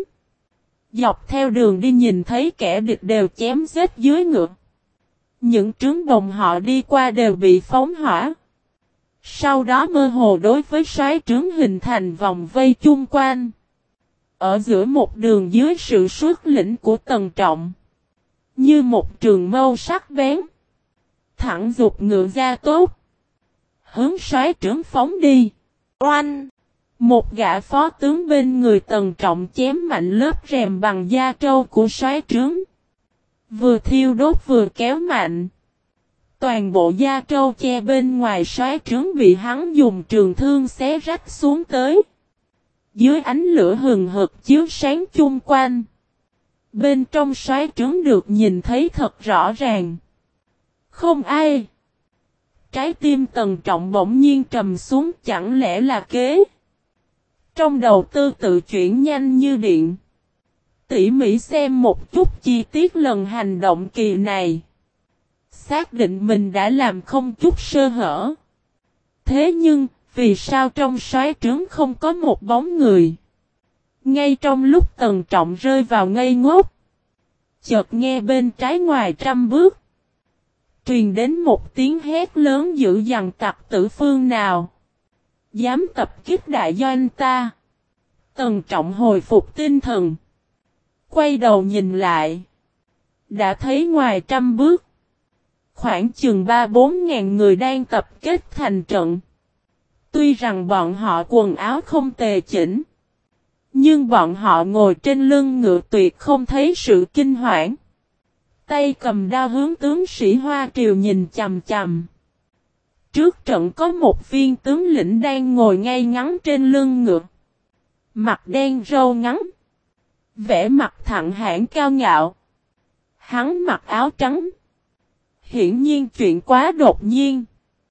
Dọc theo đường đi nhìn thấy kẻ địch đều chém giết dưới ngựa. Những trướng bồng họ đi qua đều bị phóng hỏa. Sau đó mơ hồ đối với soái trướng hình thành vòng vây chung quanh. Ở giữa một đường dưới sự xuất lĩnh của Tần Trọng. Như một trường mâu sắc bén. Thẳng dục ngựa ra tốt. Hướng soái trướng phóng đi. Oanh! Một gã phó tướng bên người Tần Trọng chém mạnh lớp rèm bằng da trâu của soái trướng. Vừa thiêu đốt vừa kéo mạnh. Toàn bộ da trâu che bên ngoài soái trướng bị hắn dùng trường thương xé rách xuống tới. Dưới ánh lửa hừng hực chiếu sáng chung quanh. Bên trong soái trướng được nhìn thấy thật rõ ràng. Không ai. Trái tim Tần Trọng bỗng nhiên trầm xuống, chẳng lẽ là kế. Trong đầu tư tự chuyển nhanh như điện. Tỉ mỉ xem một chút chi tiết lần hành động kỳ này. Xác định mình đã làm không chút sơ hở. Thế nhưng, vì sao trong soái trướng không có một bóng người? Ngay trong lúc Tần Trọng rơi vào ngây ngốc. Chợt nghe bên trái ngoài 100 bước. Truyền đến một tiếng hét lớn dữ dằn tặc tử phương nào. Dám tập kích đại doanh ta. Tần Trọng hồi phục tinh thần. Quay đầu nhìn lại. Đã thấy ngoài 100 bước. Khoảng chừng 3-4 ngàn người đang tập kết thành trận. Tuy rằng bọn họ quần áo không tề chỉnh. Nhưng bọn họ ngồi trên lưng ngựa tuyệt không thấy sự kinh hoảng. Tay cầm đao hướng tướng sĩ Hoa Triều nhìn chằm chằm. Trước trận có một viên tướng lĩnh đang ngồi ngay ngắn trên lưng ngựa. Mặt đen râu ngắn. Vẻ mặt thẳng hãn cao ngạo. Hắn mặc áo trắng. Hiển nhiên chuyện quá đột nhiên.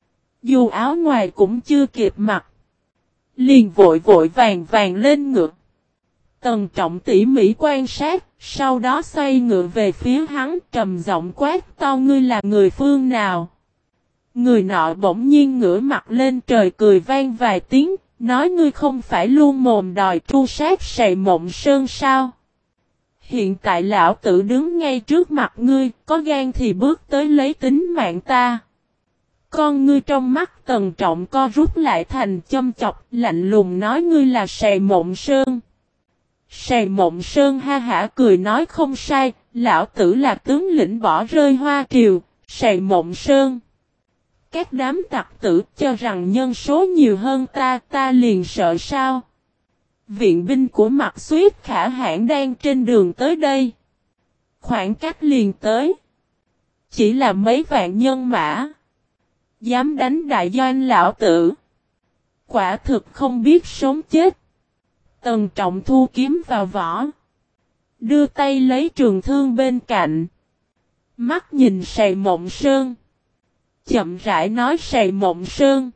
Dù áo ngoài cũng chưa kịp mặc. Liền vội vội vàng vàng lên ngựa. Tần Trọng tỉ mỉ quan sát. Sau đó xoay ngựa về phía hắn trầm giọng quát to ngươi là người phương nào. Người nọ bỗng nhiên ngửa mặt lên trời cười vang vài tiếng. Nói ngươi không phải luôn mồm đòi tru sát Sầy Mộng Sơn sao? Hiện tại lão tử đứng ngay trước mặt ngươi, có gan thì bước tới lấy tính mạng ta. Con ngươi trong mắt Tần Trọng co rút lại thành châm chọc, lạnh lùng nói ngươi là Sầy Mộng Sơn. Sầy Mộng Sơn ha hả cười nói không sai, lão tử là tướng lĩnh bỏ rơi Hoa Triều, Sầy Mộng Sơn. Các đám tặc tử cho rằng nhân số nhiều hơn ta liền sợ sao? Viện binh của Mạc Xuyết Khả Hãn đang trên đường tới đây. Khoảng cách liền tới. Chỉ là mấy vạn nhân mã. Dám đánh đại doanh lão tử. Quả thực không biết sống chết. Tần Trọng thu kiếm vào vỏ. Đưa tay lấy trường thương bên cạnh. Mắt nhìn Sầy Mộng Sơn. Chậm rãi nói Sầy Mộng Sơn.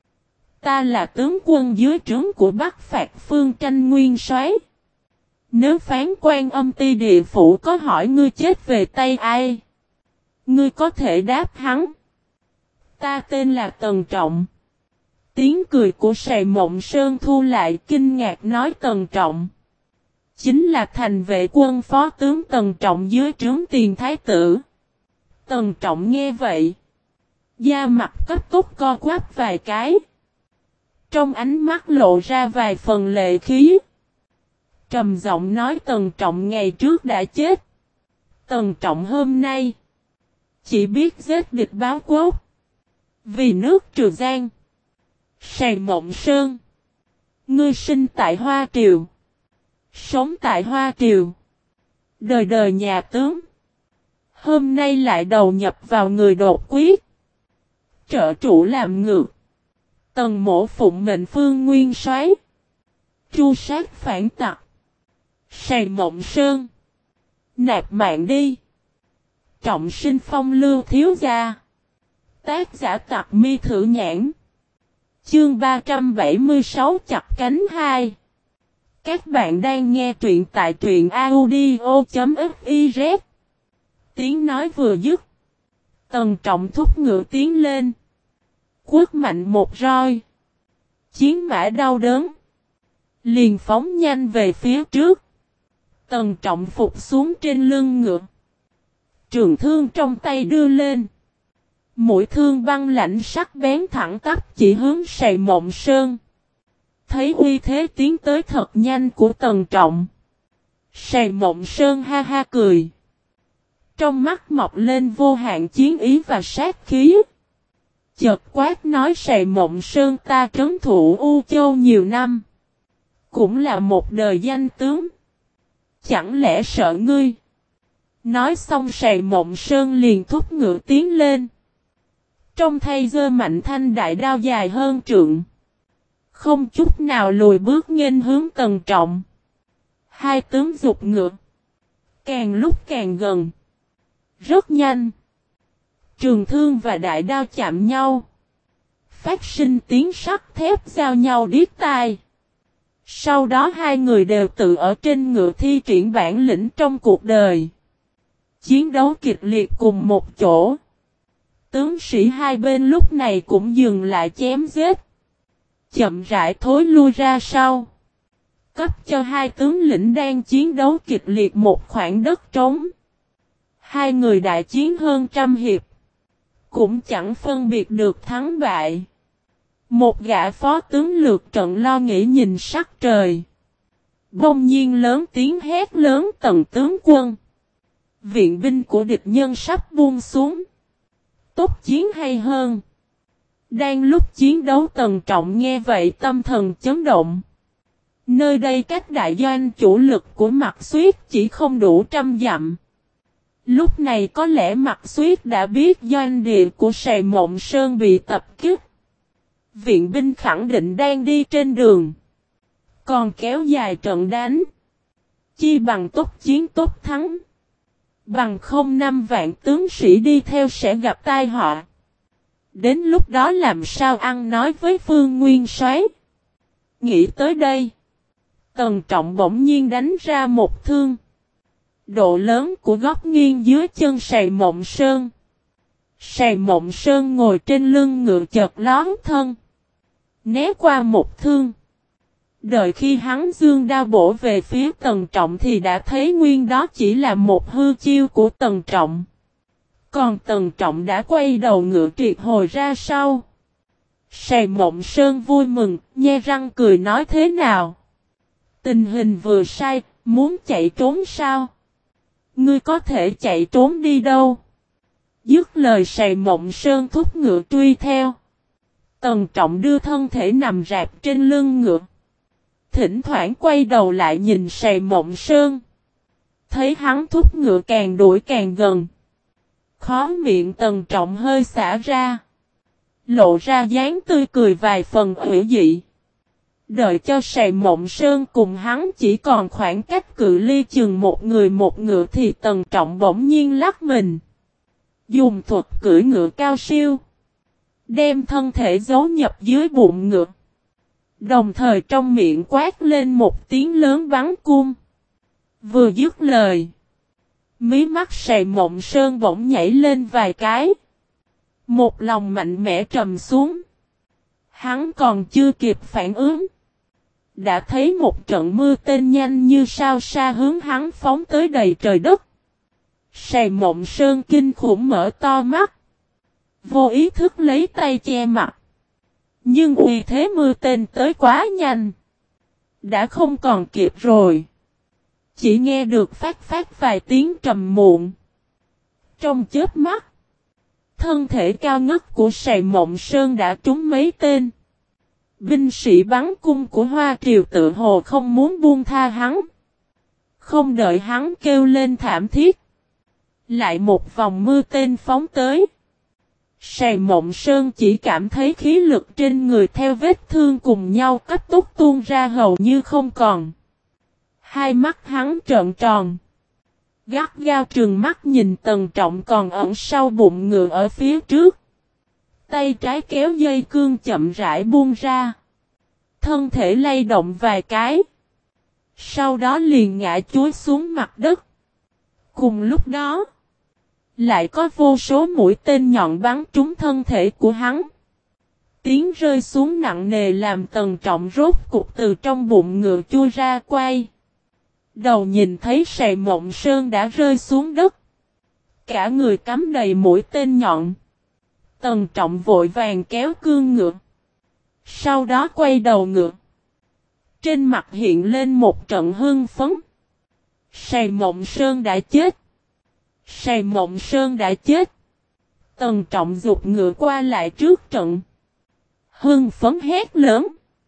Ta là tướng quân dưới trướng của Bắc Phạt Phương Tranh Nguyên Soái. Nếu phán quan Âm Ti Địa Phủ có hỏi ngươi chết về tay ai? Ngươi có thể đáp hắn. Ta tên là Tần Trọng. Tiếng cười của Sầy Mộng Sơn thu lại kinh ngạc nói Tần Trọng. Chính là thành vệ quân phó tướng Tần Trọng dưới trướng Tiền Thái Tử. Tần Trọng nghe vậy. Da mặt cấp tốc co quắp vài cái. Trong ánh mắt lộ ra vài phần lệ khí. Trầm giọng nói Tần Trọng ngày trước đã chết. Tần Trọng hôm nay. Chỉ biết giết địch báo quốc. Vì nước Trường Giang. Sầy Mộng Sơn. Ngươi sinh tại Hoa Triều. Sống tại Hoa Triều. Đời đời nhà tướng. Hôm nay lại đầu nhập vào người đột quyết. Trợ trụ làm ngược. Tần Mỗ phụng mệnh Phương Nguyên Soái. Tru sát phản tặc. Sầy Mộng Sơn. Nạp mạng đi. Trọng sinh phong lưu thiếu gia. Tác giả Tặc Mi Thử Nhãn. Chương 376 chặt cánh 2. Các bạn đang nghe truyện tại truyện audio.fiz. Tiếng nói vừa dứt. Tần Trọng thúc ngựa tiến lên. Quất mạnh một roi. Chiến mã đau đớn. Liền phóng nhanh về phía trước. Tần Trọng phục xuống trên lưng ngựa. Trường thương trong tay đưa lên. Mũi thương băng lạnh sắc bén thẳng tắp chỉ hướng Sầy Mộng Sơn. Thấy uy thế tiến tới thật nhanh của Tần Trọng. Sầy Mộng Sơn ha ha cười. Trong mắt mọc lên vô hạn chiến ý và sát khí. Chợt quát nói Sầy Mộng Sơn ta trấn thủ U Châu nhiều năm. Cũng là một đời danh tướng. Chẳng lẽ sợ ngươi? Nói xong Sầy Mộng Sơn liền thúc ngựa tiến lên. Trong tay giơ mạnh thanh đại đao dài hơn trượng. Không chút nào lùi bước nghênh hướng Tần Trọng. Hai tướng giục ngựa. Càng lúc càng gần. Rất nhanh. Trường thương và đại đao chạm nhau. Phát sinh tiếng sắt thép giao nhau điếc tai. Sau đó hai người đều tự ở trên ngựa thi triển bản lĩnh trong cuộc đời. Chiến đấu kịch liệt cùng một chỗ. Tướng sĩ hai bên lúc này cũng dừng lại chém giết. Chậm rãi thối lui ra sau. Cấp cho hai tướng lĩnh đang chiến đấu kịch liệt một khoảng đất trống. Hai người đại chiến hơn 100 hiệp. Cũng chẳng phân biệt được thắng bại. Một gã phó tướng lược trận lo nghĩ nhìn sắc trời. Bỗng nhiên lớn tiếng hét lớn: Tần tướng quân! Viện binh của địch nhân sắp buông xuống. Tốt chiến hay hơn. Đang lúc chiến đấu, Tần Trọng nghe vậy tâm thần chấn động. Nơi đây cách đại doanh chủ lực của Mạc Xuyết chỉ không đủ 100 dặm. Lúc này có lẽ Mạc Xuyết đã biết doanh địa của Sài Mộng Sơn bị tập kích. Viện binh khẳng định đang đi trên đường. Còn kéo dài trận đánh. Chi bằng tốt chiến tốt thắng. Bằng không 5 vạn tướng sĩ đi theo sẽ gặp tai họa. Đến lúc đó làm sao ăn nói với Phương Nguyên Soái? Nghĩ tới đây, Tần Trọng bỗng nhiên đánh ra một thương. Độ lớn của góc nghiêng dưới chân Sài Mộng Sơn. Sài Mộng Sơn ngồi trên lưng ngựa chợt lón thân. Né qua một thương. Đợi khi hắn dương đao bổ về phía Tần Trọng thì đã thấy nguyên đó chỉ là một hư chiêu của Tần Trọng. Còn Tần Trọng đã quay đầu ngựa triệt hồi ra sau. Sài Mộng Sơn vui mừng, nhe răng cười nói: thế nào? Tình hình vừa sai, muốn chạy trốn sao? Ngươi có thể chạy trốn đi đâu? Dứt lời Sài Mộng Sơn thúc ngựa truy theo. Tần Trọng đưa thân thể nằm rạp trên lưng ngựa. Thỉnh thoảng quay đầu lại nhìn Sài Mộng Sơn. Thấy hắn thúc ngựa càng đuổi càng gần. Khóe miệng Tần Trọng hơi xả ra. Lộ ra dáng tươi cười vài phần ủy dị. Đợi cho Sài Mộng Sơn cùng hắn chỉ còn khoảng cách cự ly chừng một người một ngựa thì Tần Trọng bỗng nhiên lắc mình. Dùng thuật cưỡi ngựa cao siêu. Đem thân thể giấu nhập dưới bụng ngựa. Đồng thời trong miệng quát lên một tiếng lớn bắn cung. Vừa dứt lời. Mí mắt Sài Mộng Sơn bỗng nhảy lên vài cái. Một lòng mạnh mẽ trầm xuống. Hắn còn chưa kịp phản ứng. Đã thấy một trận mưa tên nhanh như sao sa hướng hắn phóng tới đầy trời đất. Sài Mộng Sơn kinh khủng mở to mắt. Vô ý thức lấy tay che mặt. Nhưng uy thế mưa tên tới quá nhanh. Đã không còn kịp rồi. Chỉ nghe được phát vài tiếng trầm muộn. Trong chớp mắt. Thân thể cao ngất của Sài Mộng Sơn đã trúng mấy tên. Binh sĩ bắn cung của Hoa Triều tự hồ không muốn buông tha hắn. Không đợi hắn kêu lên thảm thiết. Lại một vòng mưa tên phóng tới. Sài Mộng Sơn chỉ cảm thấy khí lực trên người theo vết thương cùng nhau cấp tốc tuôn ra hầu như không còn. Hai mắt hắn trợn tròn. Gắt gao trừng mắt nhìn Tần Trọng còn ẩn sau bụng ngựa ở phía trước. Tay trái kéo dây cương chậm rãi buông ra. Thân thể lay động vài cái. Sau đó liền ngã chuối xuống mặt đất. Cùng lúc đó, lại có vô số mũi tên nhọn bắn trúng thân thể của hắn. Tiếng rơi xuống nặng nề làm Tần Trọng rốt cục từ trong bụng ngựa chui ra quay. Đầu nhìn thấy Sài Mộng Sơn đã rơi xuống đất. Cả người cắm đầy mũi tên nhọn. Tần Trọng vội vàng kéo cương ngựa. Sau đó quay đầu ngựa. Trên mặt hiện lên một trận hưng phấn. Sài Mộng Sơn đã chết. Sài Mộng Sơn đã chết. Tần Trọng giục ngựa qua lại trước trận. Hưng phấn hét lớn.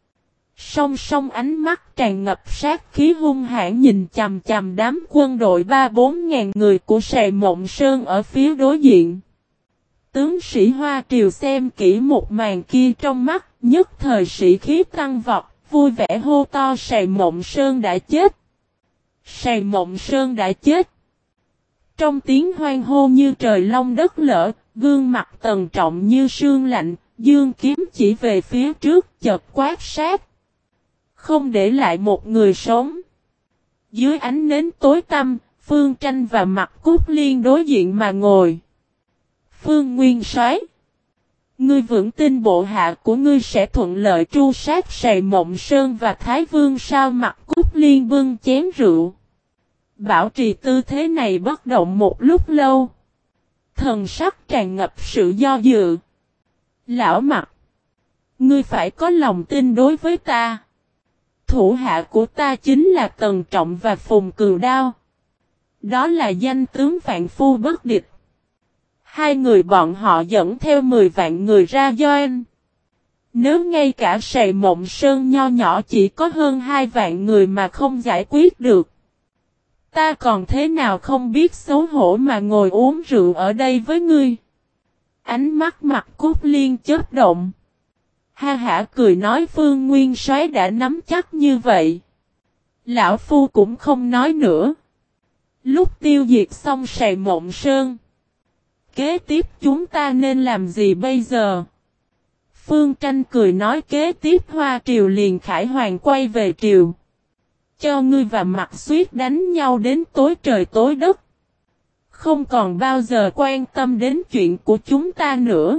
Song song ánh mắt tràn ngập sát khí hung hãn nhìn chằm chằm đám quân đội 3-4 ngàn người của Sài Mộng Sơn ở phía đối diện. Tướng sĩ Hoa Triều xem kỹ một màn kia trong mắt, nhất thời sĩ khí tăng vọt, vui vẻ hô to: Sài Mộng Sơn đã chết! Sài Mộng Sơn đã chết! Trong tiếng hoan hô như trời long đất lở, gương mặt Tần Trọng như sương lạnh, dương kiếm chỉ về phía trước chợt quát sát. Không để lại một người sống. Dưới ánh nến tối tăm, Phương Tranh và Mạc Cúc Liên đối diện mà ngồi. Phương Nguyên Soái, ngươi vững tin bộ hạ của ngươi sẽ thuận lợi tru sát Sài Mộng Sơn và Thái Vương sao? Mạc Cúc Liên bưng chén rượu. Bảo trì tư thế này bất động một lúc lâu. Thần sắc tràn ngập sự do dự. Lão Mạc, Ngươi phải có lòng tin đối với ta. Thủ hạ của ta chính là Tần Trọng và Phùng Cừu Đao. Đó là danh tướng vạn phu bất địch. Hai người bọn họ dẫn theo 10 vạn người ra doanh. Nếu ngay cả Sài Mộng Sơn nho nhỏ chỉ có hơn 2 vạn người mà không giải quyết được. Ta còn thế nào không biết xấu hổ mà ngồi uống rượu ở đây với ngươi. Ánh mắt Mặt Cốt Liên chớp động. Ha hả cười nói Phương Nguyên Soái đã nắm chắc như vậy. Lão Phu cũng không nói nữa. Lúc tiêu diệt xong Sài Mộng Sơn. Kế tiếp chúng ta nên làm gì bây giờ? Phương Tranh cười nói kế tiếp Hoa Triều liền khải hoàng quay về Triều. Cho ngươi và Mặt Xuyết đánh nhau đến tối trời tối đất. Không còn bao giờ quan tâm đến chuyện của chúng ta nữa.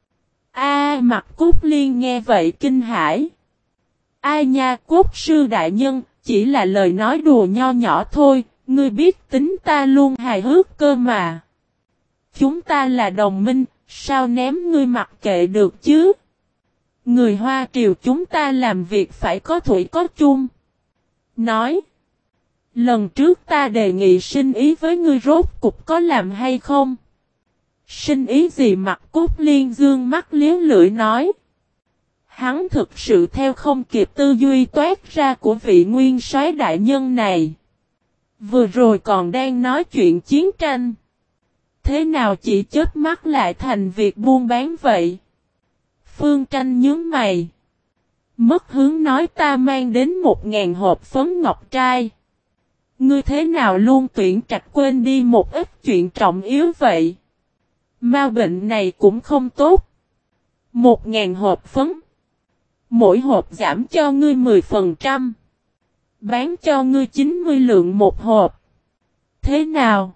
Mặt Cốt Liên nghe vậy kinh hãi. Ai nha Cốt sư đại nhân, chỉ là lời nói đùa nho nhỏ thôi, ngươi biết tính ta luôn hài hước cơ mà. Chúng ta là đồng minh, sao ném ngươi mặc kệ được chứ? Người Hoa Triều chúng ta làm việc phải có thủy có chung. Nói. Lần trước ta đề nghị sinh ý với ngươi rốt cục có làm hay không? Sinh ý gì Mặt Cốt Liên dương mắt liếu lưỡi nói. Hắn thực sự theo không kịp tư duy toát ra của vị nguyên soái đại nhân này. Vừa rồi còn đang nói chuyện chiến tranh. Thế nào chỉ chớp mắt lại thành việc buôn bán vậy? Phương Tranh nhướng mày. Mất hướng nói ta mang đến 1000 hộp phấn ngọc trai. Ngươi thế nào luôn tuyển trạch quên đi một ít chuyện trọng yếu vậy? Ma bệnh này cũng không tốt. 1000 hộp phấn. Mỗi hộp giảm cho ngươi 10%. Bán cho ngươi 90 lượng một hộp. Thế nào?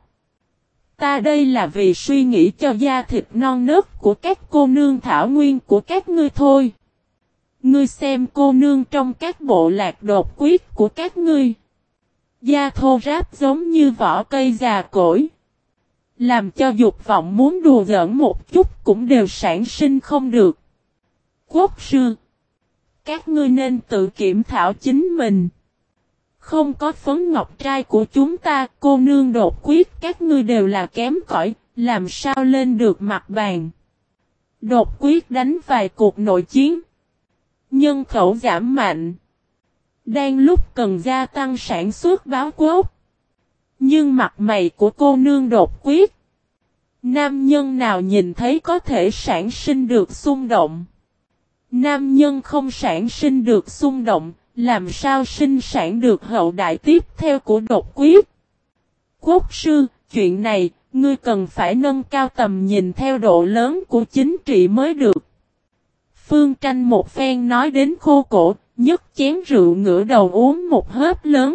Ta đây là vì suy nghĩ cho da thịt non nớt của các cô nương thảo nguyên của các ngươi thôi. Ngươi xem cô nương trong các bộ lạc đột quyết của các ngươi. Da thô ráp giống như vỏ cây già cỗi. Làm cho dục vọng muốn đùa giỡn một chút cũng đều sản sinh không được. Quốc sư. Các ngươi nên tự kiểm thảo chính mình. Không có phấn ngọc trai của chúng ta, cô nương đột quyết các ngươi đều là kém cỏi, làm sao lên được mặt bàn. Đột quyết đánh vài cuộc nội chiến. Nhân khẩu giảm mạnh. Đang lúc cần gia tăng sản xuất báo quốc. Nhưng mặt mày của cô nương đột quyết. Nam nhân nào nhìn thấy có thể sản sinh được xung động. Nam nhân không sản sinh được xung động. Làm sao sinh sản được hậu đại tiếp theo của đột quyết? Quốc sư, chuyện này, ngươi cần phải nâng cao tầm nhìn theo độ lớn của chính trị mới được. Phương Tranh một phen nói đến khô cổ, nhấc chén rượu ngửa đầu uống một hớp lớn.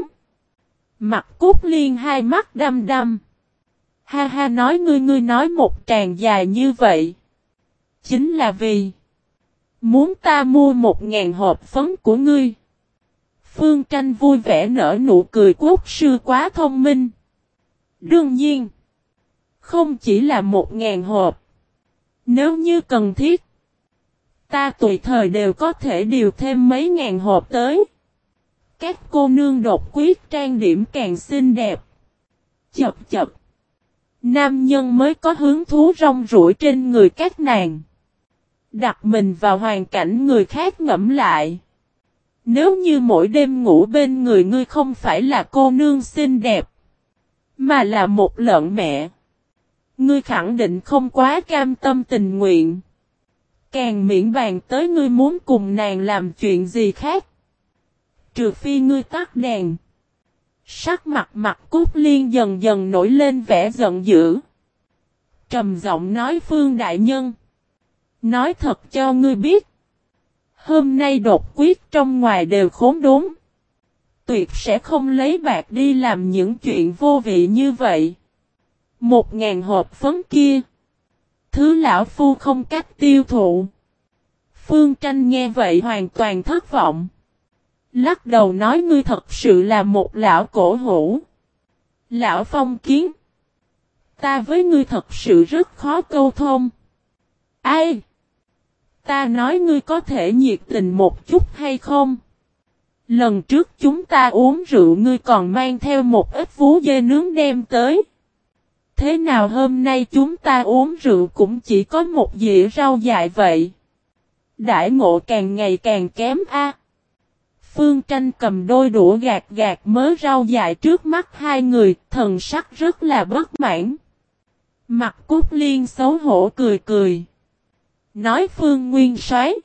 Mặt Cốt Liên hai mắt đăm đăm. Ha ha nói ngươi nói một tràng dài như vậy. Chính là vì muốn ta mua 1000 hộp phấn của ngươi. Phương Tranh vui vẻ nở nụ cười quốc sư quá thông minh. Đương nhiên, không chỉ là 1000 hộp. Nếu như cần thiết, ta tùy thời đều có thể điều thêm mấy ngàn hộp tới. Các cô nương đột quyết trang điểm càng xinh đẹp. Chập chập. Nam nhân mới có hứng thú rong ruổi trên người các nàng. Đặt mình vào hoàn cảnh người khác ngẫm lại. Nếu như mỗi đêm ngủ bên người ngươi không phải là cô nương xinh đẹp, mà là một lợn mẹ, ngươi khẳng định không quá cam tâm tình nguyện. Càng miễn bàn tới ngươi muốn cùng nàng làm chuyện gì khác. Trừ phi ngươi tắt đèn. Sắc mặt Mặt Cốt Liên dần dần nổi lên vẻ giận dữ. Trầm giọng nói Phương đại nhân. Nói thật cho ngươi biết. Hôm nay đột quyết trong ngoài đều khốn đốn. Tuyệt sẽ không lấy bạc đi làm những chuyện vô vị như vậy. 1000 hộp phấn kia. Thứ lão phu không cách tiêu thụ. Phương Tranh nghe vậy hoàn toàn thất vọng. Lắc đầu nói ngươi thật sự là một lão cổ hủ. Lão phong kiến. Ta với ngươi thật sự rất khó câu thông. Ai? Ta nói ngươi có thể nhiệt tình một chút hay không? Lần trước chúng ta uống rượu ngươi còn mang theo một ít vú dê nướng đem tới. Thế nào hôm nay chúng ta uống rượu cũng chỉ có một dĩa rau dại vậy? Đãi ngộ càng ngày càng kém a. Phương Tranh cầm đôi đũa gạt gạt mớ rau dại trước mắt hai người, thần sắc rất là bất mãn. Mặt Cúc Liên xấu hổ cười cười. Nói Phương Nguyên soái,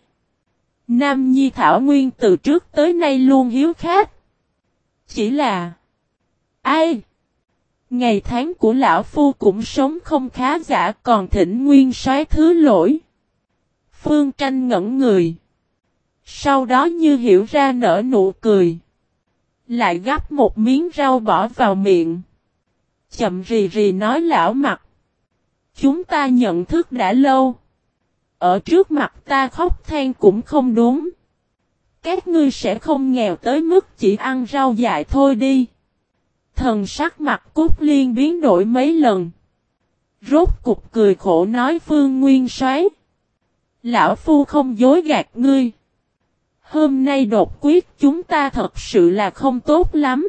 Nam Nhi Thảo Nguyên từ trước tới nay luôn hiếu khách. Chỉ là ai? Ngày tháng của lão phu cũng sống không khá giả, còn thỉnh Nguyên soái thứ lỗi. Phương Tranh ngẩn người. Sau đó như hiểu ra nở nụ cười. Lại gắp một miếng rau bỏ vào miệng. Chậm rì rì nói lão Mặt. Chúng ta nhận thức đã lâu. Ở trước mặt ta khóc than cũng không đúng. Các ngươi sẽ không nghèo tới mức chỉ ăn rau dại thôi đi. Thần sắc mặt Cúc Liên biến đổi mấy lần. Rốt cục cười khổ nói Phương Nguyên soái, lão phu không dối gạt ngươi. Hôm nay đột quyết chúng ta thật sự là không tốt lắm.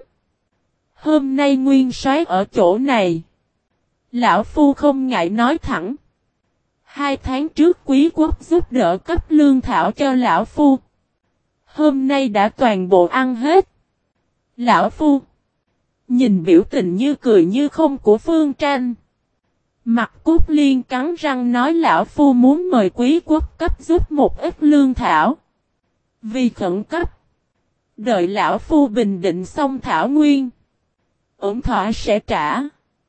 Hôm nay Nguyên soái ở chỗ này. Lão phu không ngại nói thẳng. 2 tháng trước quý quốc giúp đỡ cấp lương thảo cho lão phu. Hôm nay đã toàn bộ ăn hết. Lão phu. Nhìn biểu tình như cười như không của Phương Tranh. Mặt Cúc Liên cắn răng nói lão phu muốn mời quý quốc cấp giúp một ít lương thảo. Vì khẩn cấp. Đợi lão phu bình định xong thảo nguyên. Ổn thỏa sẽ trả.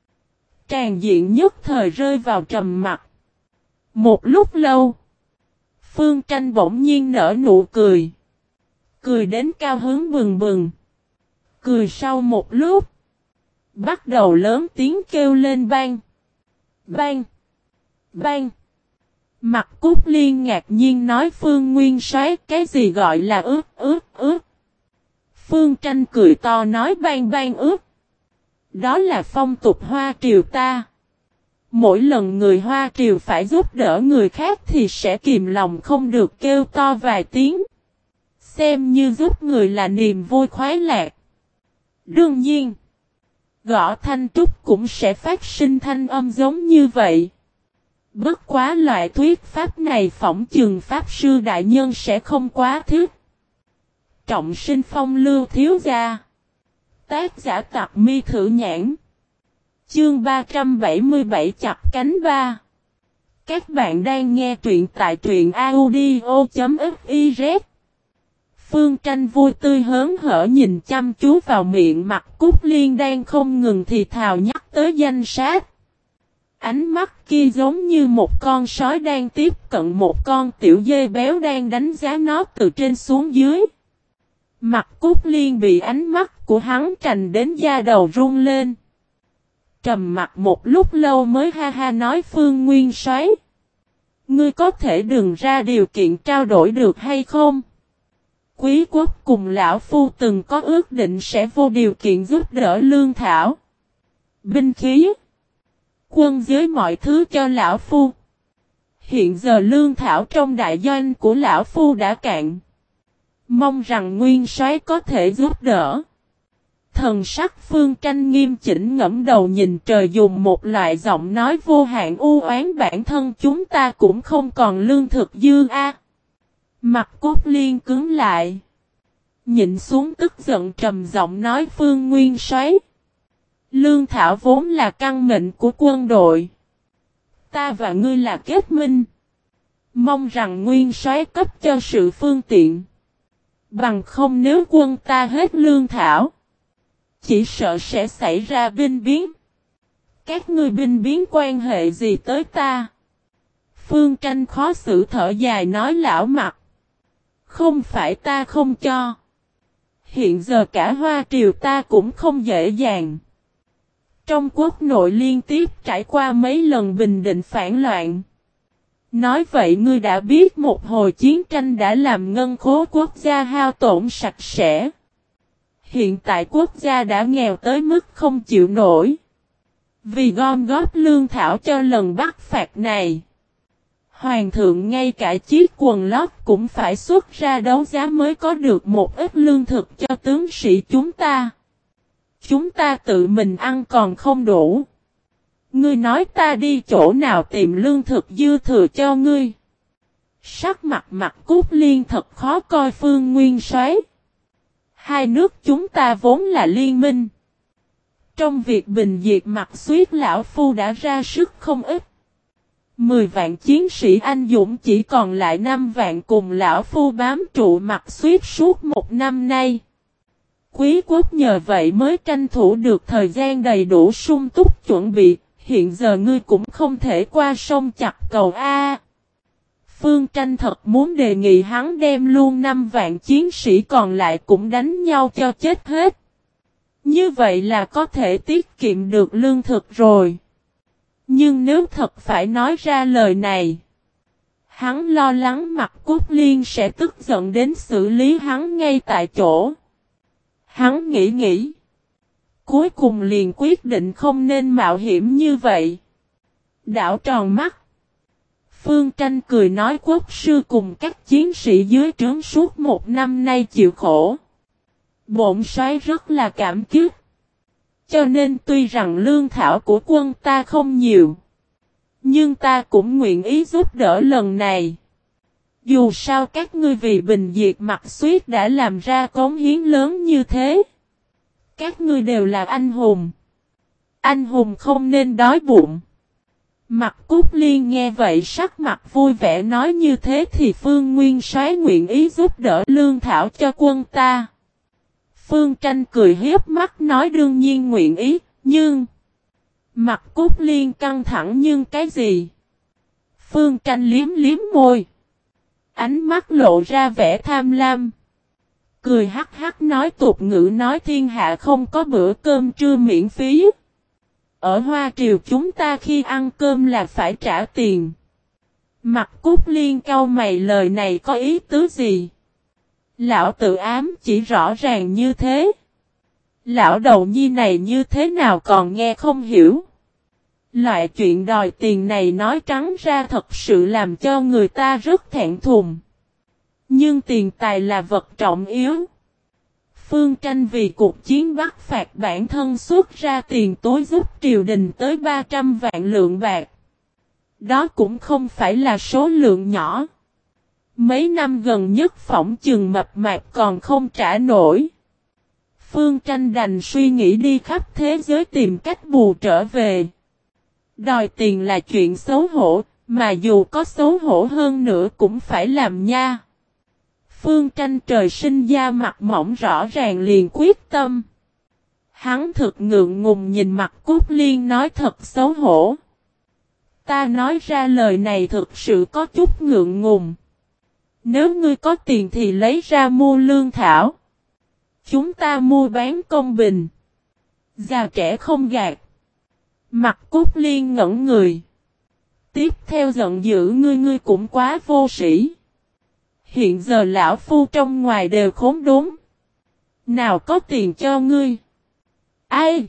Tràn diện nhất thời rơi vào trầm mặc. Một lúc lâu. Phương Tranh bỗng nhiên nở nụ cười. Cười đến cao hứng bừng bừng. Cười sau một lúc. Bắt đầu lớn tiếng kêu lên bang. Bang. Bang. Mặt Cúc Liên ngạc nhiên nói Phương Nguyên soái cái gì gọi là ướt. Phương Tranh cười to nói bang bang ướt. Đó là phong tục Hoa Triều ta. Mỗi lần người Hoa Triều phải giúp đỡ người khác thì sẽ kìm lòng không được kêu to vài tiếng. Xem như giúp người là niềm vui khoái lạc. Đương nhiên, gõ thanh trúc cũng sẽ phát sinh thanh âm giống như vậy. Bất quá loại thuyết pháp này phỏng chừng pháp sư đại nhân sẽ không quá thích. Trọng Sinh Phong Lưu thiếu gia. Tác giả Tặc Mi Thử Nhãn. Chương 377 chặt cánh 3. Các bạn đang nghe truyện tại truyện audio.fiz. Phương Tranh vui tươi hớn hở nhìn chăm chú vào miệng mặt Cúc Liên đang không ngừng thì thào nhắc tới danh sát. Ánh mắt kia giống như một con sói đang tiếp cận một con tiểu dê béo đang đánh giá nó từ trên xuống dưới. Mặt Cúc Liên bị ánh mắt của hắn trành đến da đầu run lên. Trầm mặt một lúc lâu mới ha ha nói Phương Nguyên soái, ngươi có thể đừng ra điều kiện trao đổi được hay không? Quý quốc cùng lão phu từng có ước định sẽ vô điều kiện giúp đỡ lương thảo, binh khí, quân giới mọi thứ cho lão phu. Hiện giờ lương thảo trong đại doanh của lão phu đã cạn. Mong rằng Nguyên soái có thể giúp đỡ. Thần sắc Phương Tranh nghiêm chỉnh ngẫm đầu nhìn trời dùng một loại giọng nói vô hạn u oán bản thân chúng ta cũng không còn lương thực dư a. Mặt Cúc Liên cứng lại. Nhịn xuống tức giận trầm giọng nói Phương Nguyên soái, lương thảo vốn là căn mệnh của quân đội. Ta và ngươi là kết minh. Mong rằng Nguyên soái cấp cho sự phương tiện. Bằng không nếu quân ta hết lương thảo, chỉ sợ sẽ xảy ra binh biến. Các ngươi binh biến quan hệ gì tới ta? Phương Tranh khó xử thở dài nói lão Mặt. Không phải ta không cho. Hiện giờ cả Hoa Triều ta cũng không dễ dàng. Trong quốc nội liên tiếp trải qua mấy lần bình định phản loạn. Nói vậy ngươi đã biết một hồi chiến tranh đã làm ngân khố quốc gia hao tổn sạch sẽ. Hiện tại quốc gia đã nghèo tới mức không chịu nổi. Vì gom góp lương thảo cho lần bắt phạt này, Hoàng thượng ngay cả chiếc quần lót cũng phải xuất ra đấu giá mới có được một ít lương thực cho tướng sĩ chúng ta. Chúng ta tự mình ăn còn không đủ. Ngươi nói ta đi chỗ nào tìm lương thực dư thừa cho ngươi. Sắc mặt Mặt Cốt Liên thật khó coi. Phương Nguyên Soái, hai nước chúng ta vốn là liên minh. Trong việc bình diệt Mặt Xuyết lão phu đã ra sức không ít. 10 vạn chiến sĩ anh dũng chỉ còn lại 5 vạn cùng lão phu bám trụ Mặt Xuyết suốt 1 năm nay. Quý quốc nhờ vậy mới tranh thủ được thời gian đầy đủ sung túc chuẩn bị. Hiện giờ ngươi cũng không thể qua sông chặt cầu A. Phương Tranh thật muốn đề nghị hắn đem luôn 5 vạn chiến sĩ còn lại cũng đánh nhau cho chết hết. Như vậy là có thể tiết kiệm được lương thực rồi. Nhưng nếu thật phải nói ra lời này, hắn lo lắng Mặt Cốt Liên sẽ tức giận đến xử lý hắn ngay tại chỗ. Hắn nghĩ. Cuối cùng liền quyết định không nên mạo hiểm như vậy. Đảo tròn mắt. Phương Tranh cười nói quốc sư cùng các chiến sĩ dưới trướng suốt 1 năm nay chịu khổ. Bổn soái rất là cảm kích. Cho nên tuy rằng lương thảo của quân ta không nhiều, nhưng ta cũng nguyện ý giúp đỡ lần này. Dù sao các ngươi vì bình diệt Mặt Xuyết đã làm ra cống hiến lớn như thế. Các ngươi đều là anh hùng. Anh hùng không nên đói bụng. Mặt Cốt Liên nghe vậy sắc mặt vui vẻ nói như thế thì Phương Nguyên Soái nguyện ý giúp đỡ lương thảo cho quân ta. Phương Tranh cười hiếp mắt nói đương nhiên nguyện ý, nhưng... Mặt Cốt Liên căng thẳng nhưng cái gì? Phương Tranh liếm môi. Ánh mắt lộ ra vẻ tham lam. Cười hắc hắc nói tục ngữ nói thiên hạ không có bữa cơm trưa miễn phí. Ở Hoa Triều chúng ta khi ăn cơm là phải trả tiền. Mặt Cốt Liên cau mày lời này có ý tứ gì? Lão tự ám chỉ rõ ràng như thế. Lão đầu nhi này như thế nào còn nghe không hiểu. Loại chuyện đòi tiền này nói trắng ra thật sự làm cho người ta rất thẹn thùng. Nhưng tiền tài là vật trọng yếu. Phương Tranh vì cuộc chiến bắt phạt bản thân xuất ra tiền tối giúp triều đình tới 300 vạn lượng bạc. Đó cũng không phải là số lượng nhỏ. Mấy năm gần nhất phỏng chừng mập mạp còn không trả nổi. Phương Tranh đành suy nghĩ đi khắp thế giới tìm cách bù trở về. Đòi tiền là chuyện xấu hổ, mà dù có xấu hổ hơn nữa cũng phải làm nha. Phương Tranh trời sinh da mặt mỏng rõ ràng liền quyết tâm. Hắn thực ngượng ngùng nhìn Mặt Cốt Liên nói thật xấu hổ. Ta nói ra lời này thực sự có chút ngượng ngùng. Nếu ngươi có tiền thì lấy ra mua lương thảo. Chúng ta mua bán công bình. Già trẻ không gạt. Mặt Cốt Liên ngẩn người. Tiếp theo giận dữ ngươi cũng quá vô sĩ. Hiện giờ lão phu trong ngoài đều khốn đốn. Nào có tiền cho ngươi. Ai?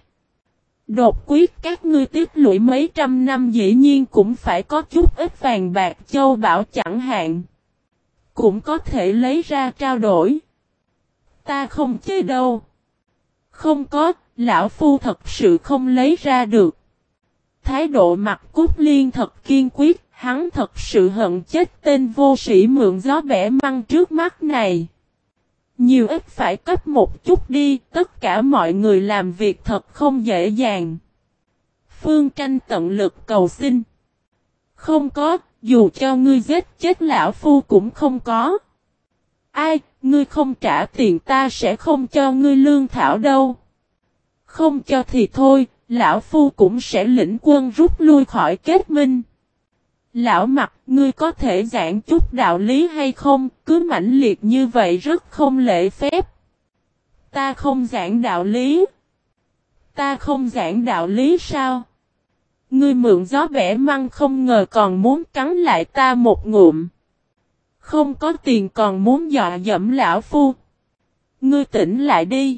Đột quyết các ngươi tích lũy mấy trăm năm dĩ nhiên cũng phải có chút ít vàng bạc châu bảo chẳng hạn. Cũng có thể lấy ra trao đổi. Ta không chê đâu. Không có, lão phu thật sự không lấy ra được. Thái độ Mặt Cốt Liên thật kiên quyết, hắn thật sự hận chết tên vô sĩ mượn gió bẻ măng trước mắt này. Nhiều ít phải cấp một chút đi, tất cả mọi người làm việc thật không dễ dàng. Phương Tranh tận lực cầu xin. Không có, dù cho ngươi giết chết lão phu cũng không có. Ai, ngươi không trả tiền ta sẽ không cho ngươi lương thảo đâu. Không cho thì thôi, lão phu cũng sẽ lĩnh quân rút lui khỏi kết minh. Lão Mặt, ngươi có thể giảng chút đạo lý hay không, cứ mãnh liệt như vậy rất không lễ phép. Ta không giảng đạo lý. Ta không giảng đạo lý sao? Ngươi mượn gió bẻ măng không ngờ còn muốn cắn lại ta một ngụm. Không có tiền còn muốn dọa dẫm lão phu. Ngươi tỉnh lại đi.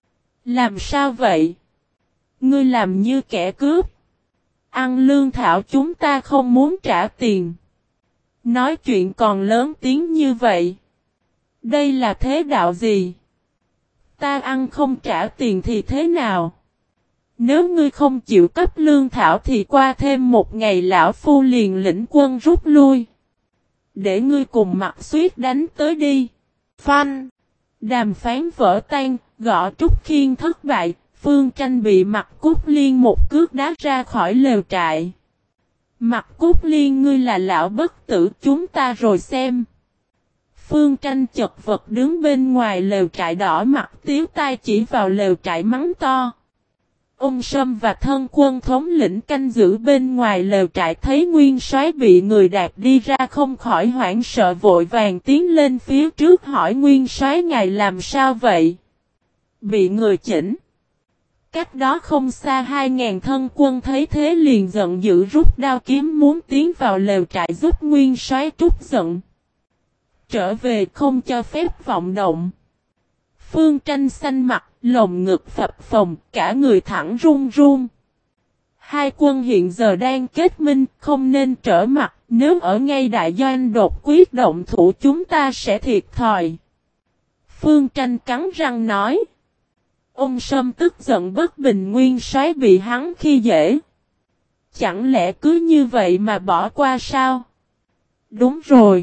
Làm sao vậy? Ngươi làm như kẻ cướp. Ăn lương thảo chúng ta không muốn trả tiền. Nói chuyện còn lớn tiếng như vậy. Đây là thế đạo gì? Ta ăn không trả tiền thì thế nào? Nếu ngươi không chịu cấp lương thảo thì qua thêm một ngày lão phu liền lĩnh quân rút lui. Để ngươi cùng Mạc Xuyết đánh tới đi. Phanh. Đàm phán vỡ tan, gõ Trúc Khiên thất bại, Phương Tranh bị Mạc Cút Liên một cước đá ra khỏi lều trại. Mạc Cút Liên, ngươi là lão bất tử, chúng ta rồi xem. Phương Tranh chật vật đứng bên ngoài lều trại, đỏ mặt tiếu tai chỉ vào lều trại mắng to. Ông Sâm và thân quân thống lĩnh canh giữ bên ngoài lều trại thấy nguyên soái bị người đạp đi ra không khỏi hoảng sợ, vội vàng tiến lên phía trước hỏi nguyên soái ngài làm sao vậy? Bị người chỉnh. Cách đó không xa 2.000 thân quân thấy thế liền giận dữ rút đao kiếm muốn tiến vào lều trại giúp nguyên soái trút giận. Trở về không cho phép vọng động. Phương Tranh xanh mặt, lồng ngực phập phồng, cả người thẳng run run. Hai quân hiện giờ đang kết minh, không nên trở mặt, nếu ở ngay đại doanh đột quyết động thủ chúng ta sẽ thiệt thòi. Phương Tranh cắn răng nói. Ông Sâm tức giận bất bình, nguyên soái bị hắn khi dễ. Chẳng lẽ cứ như vậy mà bỏ qua sao? Đúng rồi.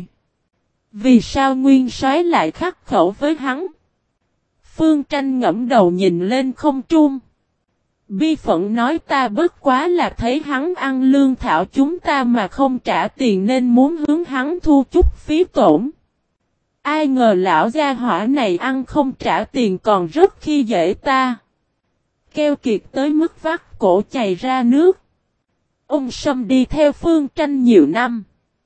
Vì sao nguyên soái lại khắc khẩu với hắn? Phương Tranh ngẫm đầu nhìn lên không trung. Bi phẫn nói, ta bất quá là thấy hắn ăn lương thảo chúng ta mà không trả tiền nên muốn hướng hắn thu chút phí tổn. Ai ngờ lão gia hỏa này ăn không trả tiền còn rất khi dễ ta. Keo kiệt tới mức vắt cổ chảy ra nước. Ông Sâm đi theo Phương Tranh nhiều năm.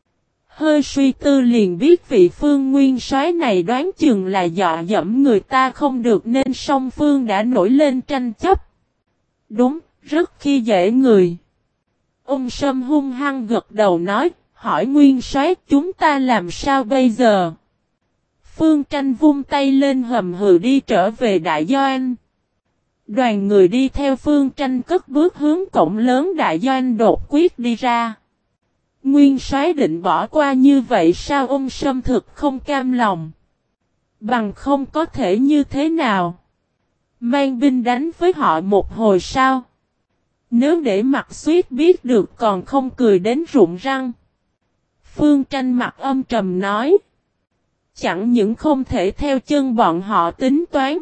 Hơi suy tư liền biết vị Phương nguyên soái này đoán chừng là dọa dẫm người ta không được nên song phương đã nổi lên tranh chấp. Đúng, rất khi dễ người. Ông Sâm hung hăng gật đầu nói, hỏi nguyên soái chúng ta làm sao bây giờ? Phương Tranh vung tay lên hầm hừ đi trở về đại doanh. Đoàn người đi theo Phương Tranh cất bước hướng cổng lớn đại doanh đột quyết đi ra. Nguyên soái định bỏ qua như vậy sao? Ông Sâm thực không cam lòng. Bằng không có thể như thế nào? Mang binh đánh với họ một hồi sao? Nếu để Mạc Xuyết biết được còn không cười đến rụng răng. Phương Tranh mặt âm trầm nói. Chẳng những không thể theo chân bọn họ tính toán.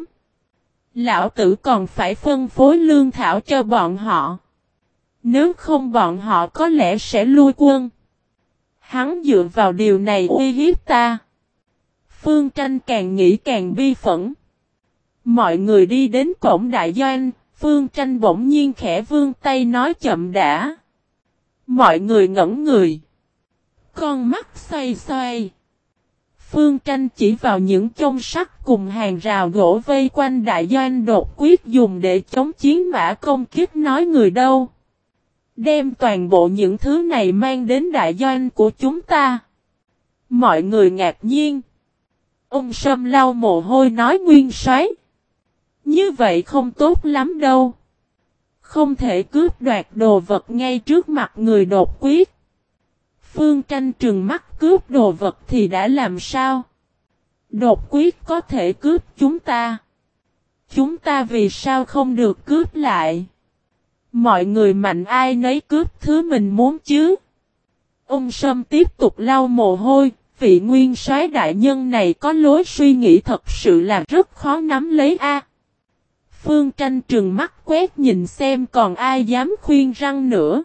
Lão tử còn phải phân phối lương thảo cho bọn họ. Nếu không bọn họ có lẽ sẽ lui quân. Hắn dựa vào điều này uy hiếp ta. Phương Tranh càng nghĩ càng bi phẫn. Mọi người đi đến cổng đại doanh. Phương Tranh bỗng nhiên khẽ vươn tay nói chậm đã. Mọi người ngẩn người. Con mắt xoay xoay. Phương Tranh chỉ vào những chông sắt cùng hàng rào gỗ vây quanh đại doanh đột quyết dùng để chống chiến mã công kích nói người đâu. Đem toàn bộ những thứ này mang đến đại doanh của chúng ta. Mọi người ngạc nhiên. Ông Sâm lau mồ hôi nói nguyên soái. Như vậy không tốt lắm đâu. Không thể cướp đoạt đồ vật ngay trước mặt người đột quyết. Phương Tranh trừng mắt, cướp đồ vật thì đã làm sao? Đột quyết có thể cướp chúng ta. Chúng ta vì sao không được cướp lại? Mọi người mạnh ai nấy cướp thứ mình muốn chứ? Ông Sâm tiếp tục lau mồ hôi, vị nguyên soái đại nhân này có lối suy nghĩ thật sự là rất khó nắm lấy a. Phương Tranh trừng mắt quét nhìn xem còn ai dám khuyên răng nữa.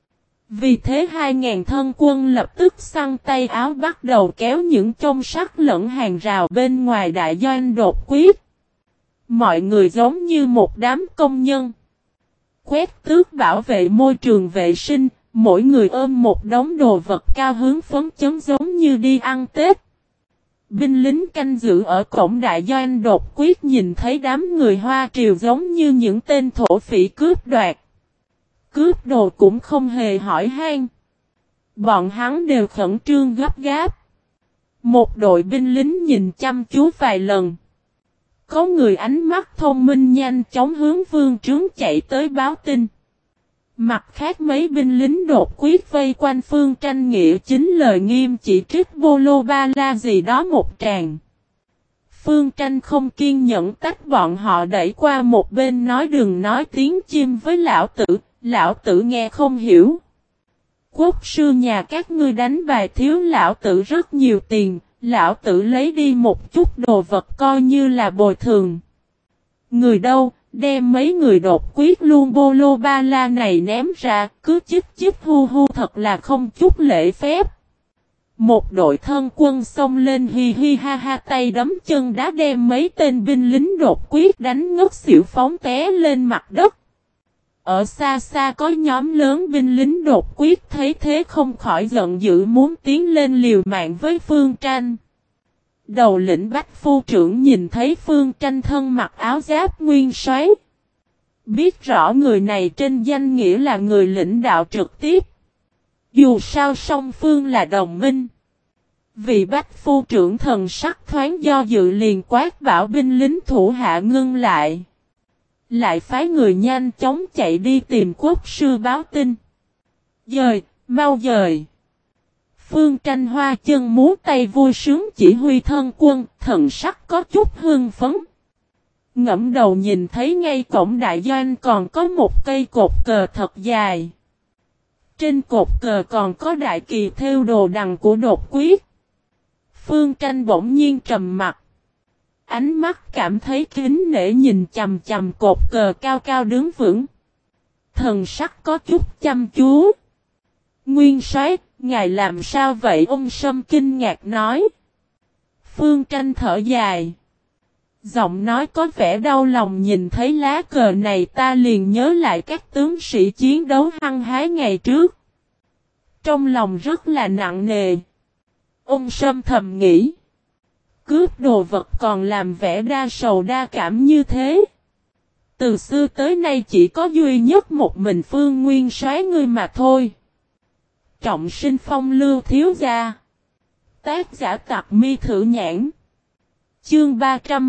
Vì thế 2.000 thân quân lập tức xăng tay áo bắt đầu kéo những chông sắt lẫn hàng rào bên ngoài đại doanh đột quyết. Mọi người giống như một đám công nhân. Quét tước bảo vệ môi trường vệ sinh, mỗi người ôm một đống đồ vật cao hứng phấn chấn giống như đi ăn Tết. Binh lính canh giữ ở cổng đại doanh đột quyết nhìn thấy đám người Hoa Triều giống như những tên thổ phỉ cướp đoạt. Cướp đồ cũng không hề hỏi han. Bọn hắn đều khẩn trương gấp gáp. Một đội binh lính nhìn chăm chú vài lần. Có người ánh mắt thông minh nhanh chóng hướng vương trướng chạy tới báo tin. Mặt khác mấy binh lính đột quyết vây quanh Phương Tranh nghĩa chính lời nghiêm chỉ trích bô lô ba la gì đó một tràng. Phương Tranh không kiên nhẫn tách bọn họ đẩy qua một bên nói đừng nói tiếng chim với lão tử nghe không hiểu. Quốc sư nhà các ngươi đánh bài thiếu lão tử rất nhiều tiền, lão tử lấy đi một chút đồ vật coi như là bồi thường. Người đâu, đem mấy người đột quyết luôn bô lô ba la này ném ra, cứ chích hu hu thật là không chút lễ phép. Một đội thân quân xông lên hi hi ha ha tay đấm chân đá đem mấy tên binh lính đột quyết đánh ngất xỉu phóng té lên mặt đất. Ở xa xa có nhóm lớn binh lính đột quyết thấy thế không khỏi giận dữ muốn tiến lên liều mạng với Phương Tranh. Đầu lĩnh Bách Phu trưởng nhìn thấy Phương Tranh thân mặc áo giáp nguyên soái, biết rõ người này trên danh nghĩa là người lãnh đạo trực tiếp. Dù sao song phương là đồng minh. Vì Bách Phu trưởng thần sắc thoáng do dự liền quát bảo binh lính thủ hạ ngưng lại. Lại phái người nhanh chóng chạy đi tìm quốc sư báo tin. Dời, mau dời. Phương Tranh hoa chân múa tay vui sướng chỉ huy thân quân, thần sắc có chút hưng phấn. Ngẫm đầu nhìn thấy ngay cổng đại doanh còn có một cây cột cờ thật dài. Trên cột cờ còn có đại kỳ thêu đồ đằng của đột quyết. Phương Tranh bỗng nhiên trầm mặt. Ánh mắt cảm thấy kính nể nhìn chằm chằm cột cờ cao cao đứng vững. Thần sắc có chút chăm chú. Nguyên soái, ngài làm sao vậy? Ông Sâm kinh ngạc nói. Phương Tranh thở dài. Giọng nói có vẻ đau lòng nhìn thấy lá cờ này ta liền nhớ lại các tướng sĩ chiến đấu hăng hái ngày trước. Trong lòng rất là nặng nề. Ông Sâm thầm nghĩ. Cướp đồ vật còn làm vẻ đa sầu đa cảm như thế. Từ xưa tới nay chỉ có duy nhất một mình Phương Nguyên soái ngươi mà thôi. Trọng sinh phong lưu thiếu gia. Tác giả Tặc Mi Thử Nhãn. Chương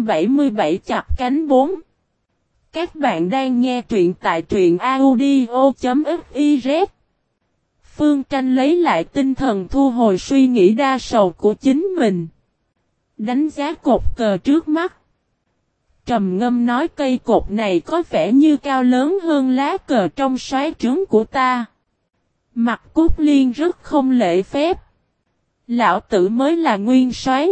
377 chặt cánh 4. Các bạn đang nghe truyện tại truyện audio.fiz. Phương Tranh lấy lại tinh thần thu hồi suy nghĩ đa sầu của chính mình. Đánh giá cột cờ trước mắt. Trầm ngâm nói cây cột này có vẻ như cao lớn hơn lá cờ trong soái trướng của ta. Mặt Cúc Liên rất không lễ phép. Lão tử mới là nguyên soái.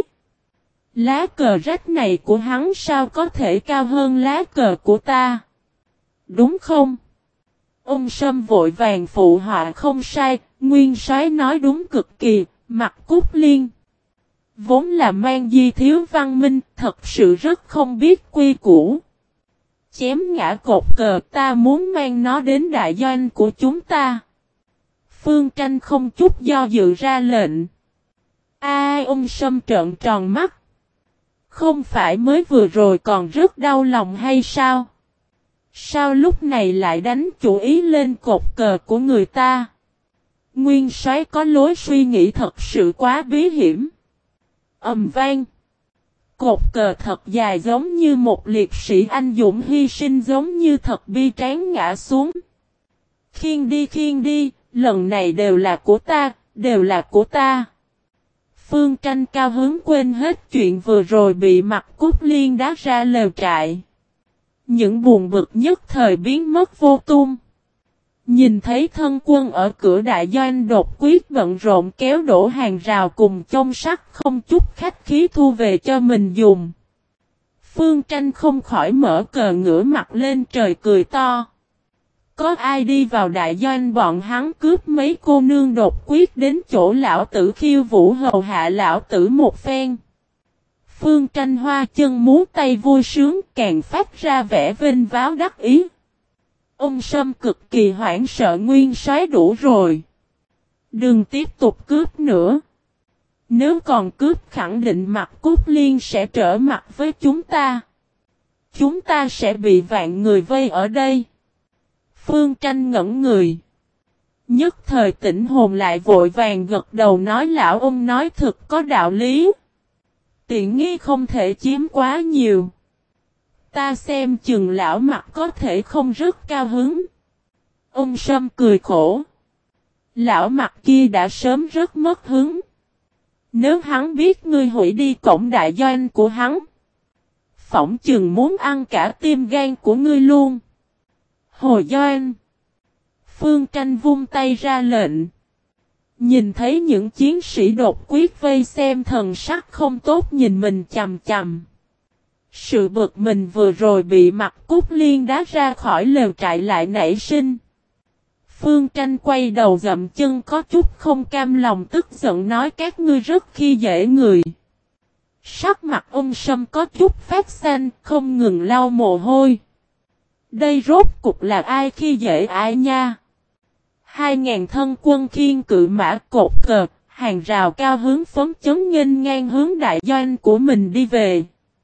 Lá cờ rách này của hắn sao có thể cao hơn lá cờ của ta? Đúng không? Ông Sâm vội vàng phụ họa không sai, nguyên soái nói đúng cực kỳ, Mặt Cúc Liên. Vốn là mang di thiếu văn minh, thật sự rất không biết quy củ. Chém ngã cột cờ ta muốn mang nó đến đại doanh của chúng ta. Phương Tranh không chút do dự ra lệnh. Ai ông Sâm trợn tròn mắt. Không phải mới vừa rồi còn rất đau lòng hay sao? Sao lúc này lại đánh chủ ý lên cột cờ của người ta? Nguyên soái có lối suy nghĩ thật sự quá bí hiểm. Ầm vang. Cột cờ thật dài giống như một liệt sĩ anh dũng hy sinh giống như thật bi tráng ngã xuống. Khiêng đi, lần này đều là của ta, đều là của ta. Phương Tranh cao hứng quên hết chuyện vừa rồi bị Mặt Cúc Liên đá ra lều trại. Những buồn bực nhất thời biến mất vô tung. Nhìn thấy thân quân ở cửa đại doanh đột quyết bận rộn kéo đổ hàng rào cùng chông sắt không chút khách khí thu về cho mình dùng. Phương Tranh không khỏi mở cờ ngửa mặt lên trời cười to. Có ai đi vào đại doanh bọn hắn cướp mấy cô nương đột quyết đến chỗ lão tử khiêu vũ hầu hạ lão tử một phen. Phương Tranh hoa chân múa tay vui sướng càng phát ra vẻ vênh váo đắc ý. Ông Sâm cực kỳ hoảng sợ nguyên soái đủ rồi. Đừng tiếp tục cướp nữa. Nếu còn cướp khẳng định Mặt Cúc Liên sẽ trở mặt với chúng ta. Chúng ta sẽ bị vạn người vây ở đây. Phương Tranh ngẩn người. Nhất thời tỉnh hồn lại vội vàng gật đầu nói lão ông nói thực có đạo lý. Tiện nghi không thể chiếm quá nhiều. Ta xem chừng lão Mặt có thể không rất cao hứng. Sâm cười khổ. Lão mặt kia đã sớm rất mất hứng. Nếu hắn biết ngươi hủy đi cổng đại doanh của hắn, phỏng chừng muốn ăn cả tim gan của ngươi luôn. Hồi doanh. Phương Tranh vung tay ra lệnh. Nhìn thấy những chiến sĩ đột quyết vây xem, thần sắc không tốt nhìn mình chằm chằm. Sự bực mình vừa rồi bị Mặt Cúc Liên đá ra khỏi lều trại lại nảy sinh. Phương Tranh quay đầu dậm chân có chút không cam lòng, tức giận nói: các ngươi rất khi dễ người. Sắc mặt Sâm có chút phát xanh, không ngừng lau mồ hôi. Đây rốt cục là ai khi dễ ai nha? 2.000 thân quân khiên cự mã cột cờ, hàng rào cao hướng phấn chấn nghênh ngang hướng đại doanh của mình đi về.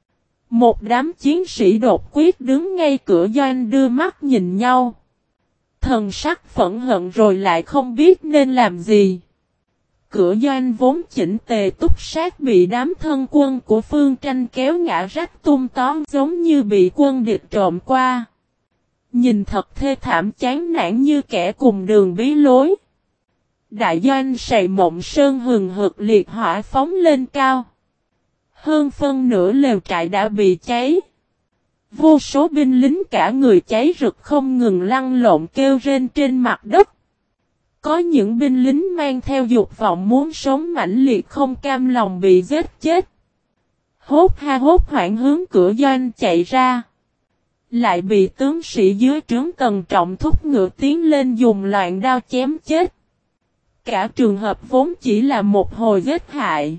Một đám chiến sĩ đột quyết đứng ngay cửa doanh đưa mắt nhìn nhau. Thần sắc phẫn hận rồi lại không biết nên làm gì. Cửa doanh vốn chỉnh tề túc sát bị đám thân quân của Phương Tranh kéo ngã rách tung tóm, giống như bị quân địch trộm qua. Nhìn thật thê thảm, chán nản như kẻ cùng đường bí lối. Đại doanh Sài Mộng Sơn hừng hực liệt hỏa phóng lên cao. Hơn phân nửa lều trại đã bị cháy. Vô số binh lính cả người cháy rực không ngừng lăn lộn kêu rên trên mặt đất. Có những binh lính mang theo dục vọng muốn sống mãnh liệt không cam lòng bị giết chết. Hốt hoảng hướng cửa doanh chạy ra. Lại bị tướng sĩ dưới trướng Tần Trọng thúc ngựa tiến lên dùng loạn đao chém chết. Cả trường hợp vốn chỉ là một hồi giết hại.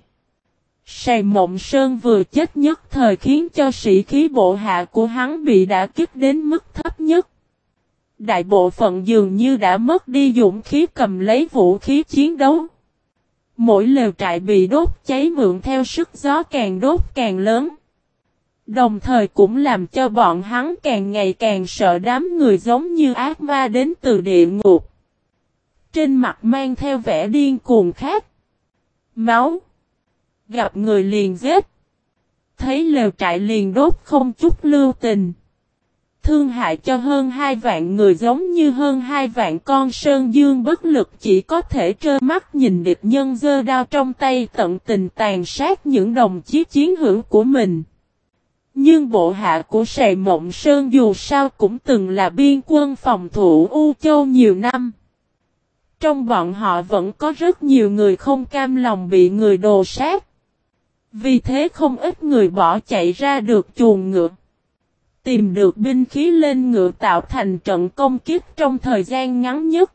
Sài Mộng Sơn vừa chết nhất thời khiến cho sĩ khí bộ hạ của hắn bị đả kích đến mức thấp nhất. Đại bộ phận dường như đã mất đi dũng khí cầm lấy vũ khí chiến đấu. Mỗi lều trại bị đốt cháy mượn theo sức gió càng đốt càng lớn. Đồng thời cũng làm cho bọn hắn càng ngày càng sợ đám người giống như ác ma đến từ địa ngục. Trên mặt mang theo vẻ điên cuồng khát máu. Gặp người liền giết. Thấy lều trại liền đốt không chút lưu tình. Thương hại cho hơn 2 vạn người giống như hơn 2 vạn con sơn dương bất lực, chỉ có thể trơ mắt nhìn địch nhân giơ đao trong tay tận tình tàn sát những đồng chí chiến hữu của mình. Nhưng bộ hạ của Sài Mộng Sơn dù sao cũng từng là biên quân phòng thủ U Châu nhiều năm. Trong bọn họ vẫn có rất nhiều người không cam lòng bị người đồ sát. Vì thế không ít người bỏ chạy ra được chuồng ngựa. Tìm được binh khí lên ngựa tạo thành trận công kích trong thời gian ngắn nhất.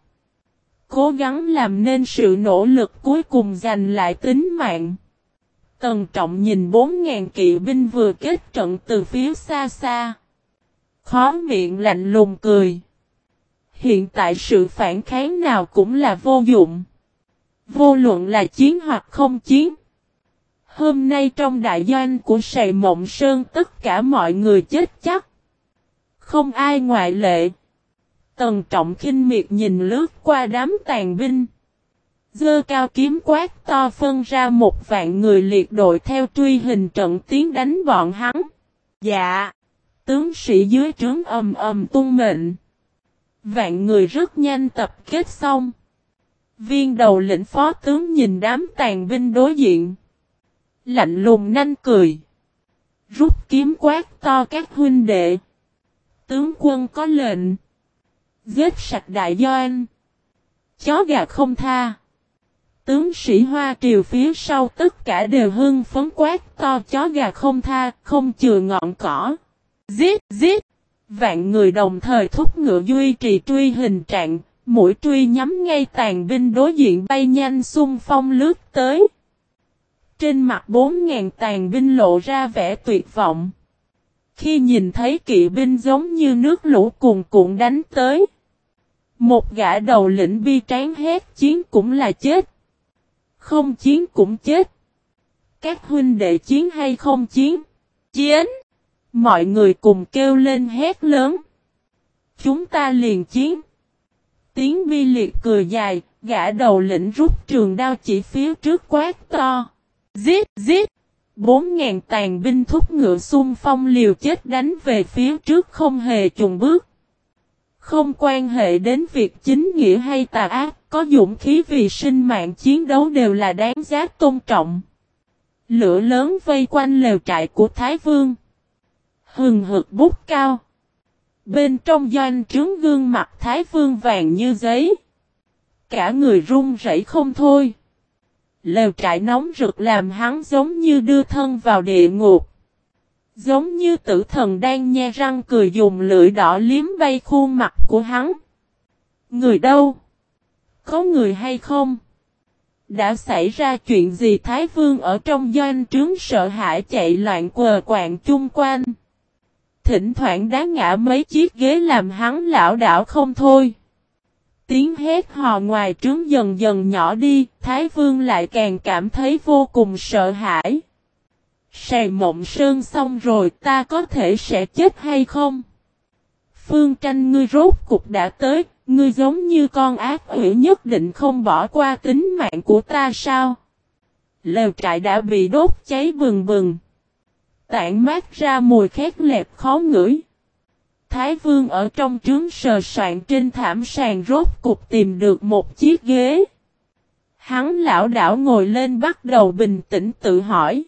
Cố gắng làm nên sự nỗ lực cuối cùng giành lại tính mạng. Tần Trọng nhìn 4.000 kỵ binh vừa kết trận từ phía xa xa. Khó miệng lạnh lùng cười. Hiện tại sự phản kháng nào cũng là vô dụng. Vô luận là chiến hoặc không chiến. Hôm nay trong đại doanh của Sài Mộng Sơn tất cả mọi người chết chắc. Không ai ngoại lệ. Tần Trọng khinh miệt nhìn lướt qua đám tàn binh. Giơ cao kiếm quát to phân ra 1 vạn người liệt đội theo truy hình trận tiến đánh bọn hắn. Dạ. Tướng sĩ dưới trướng ầm ầm tuân mệnh. Vạn người rất nhanh tập kết xong. Viên đầu lĩnh phó tướng nhìn đám tàn binh đối diện. Lạnh lùng nanh cười. Rút kiếm quát to: các huynh đệ. Tướng quân có lệnh. Giết sạch đại doanh. Chó gà không tha. Tướng sĩ Hoa Triều phía sau tất cả đều hưng phấn quát to: chó gà không tha, không chừa ngọn cỏ. Giết, giết. Vạn người đồng thời thúc ngựa duy trì truy hình trạng, mũi truy nhắm ngay tàn binh đối diện bay nhanh xung phong lướt tới. Trên mặt 4.000 tàn binh lộ ra vẻ tuyệt vọng. Khi nhìn thấy kỵ binh giống như nước lũ cuồn cuộn đánh tới. Một gã đầu lĩnh bi tráng hét: chiến cũng là chết. Không chiến cũng chết. Các huynh đệ chiến hay không chiến? Chiến! Mọi người cùng kêu lên hét lớn. Chúng ta liền chiến. Tiếng bi liệt cười dài, gã đầu lĩnh rút trường đao chỉ phía trước quát to. Giết, giết! 4.000 tàn binh thúc ngựa xung phong liều chết đánh về phía trước không hề chùn bước. Không quan hệ đến việc chính nghĩa hay tà ác, có dũng khí vì sinh mạng chiến đấu đều là đáng giá tôn trọng. Lửa lớn vây quanh lều trại của Thái Vương. Hừng hực bút cao. Bên trong doanh trướng gương mặt Thái Vương vàng như giấy. Cả người run rẩy không thôi. Lều trại nóng rực làm hắn giống như đưa thân vào địa ngục. Giống như tử thần đang nhe răng cười dùng lưỡi đỏ liếm bay khuôn mặt của hắn. Người đâu? Có người hay không? Đã xảy ra chuyện gì? Thái Vương ở trong doanh trướng sợ hãi chạy loạn quờ quạng chung quanh. Thỉnh thoảng đá ngã mấy chiếc ghế làm hắn lảo đảo không thôi. Tiếng hét hò ngoài trướng dần dần nhỏ đi, Thái Vương lại càng cảm thấy vô cùng sợ hãi. Sài Mộng Sơn xong rồi, ta có thể sẽ chết hay không? Phương Tranh, ngươi rốt cục đã tới, ngươi giống như con ác quỷ nhất định không bỏ qua tính mạng của ta sao? Lều trại đã bị đốt cháy bừng bừng. Tản mát ra mùi khét lẹt khó ngửi. Thái Vương ở trong trướng sờ soạn trên thảm sàn rốt cục tìm được một chiếc ghế. Hắn lảo đảo ngồi lên bắt đầu bình tĩnh tự hỏi.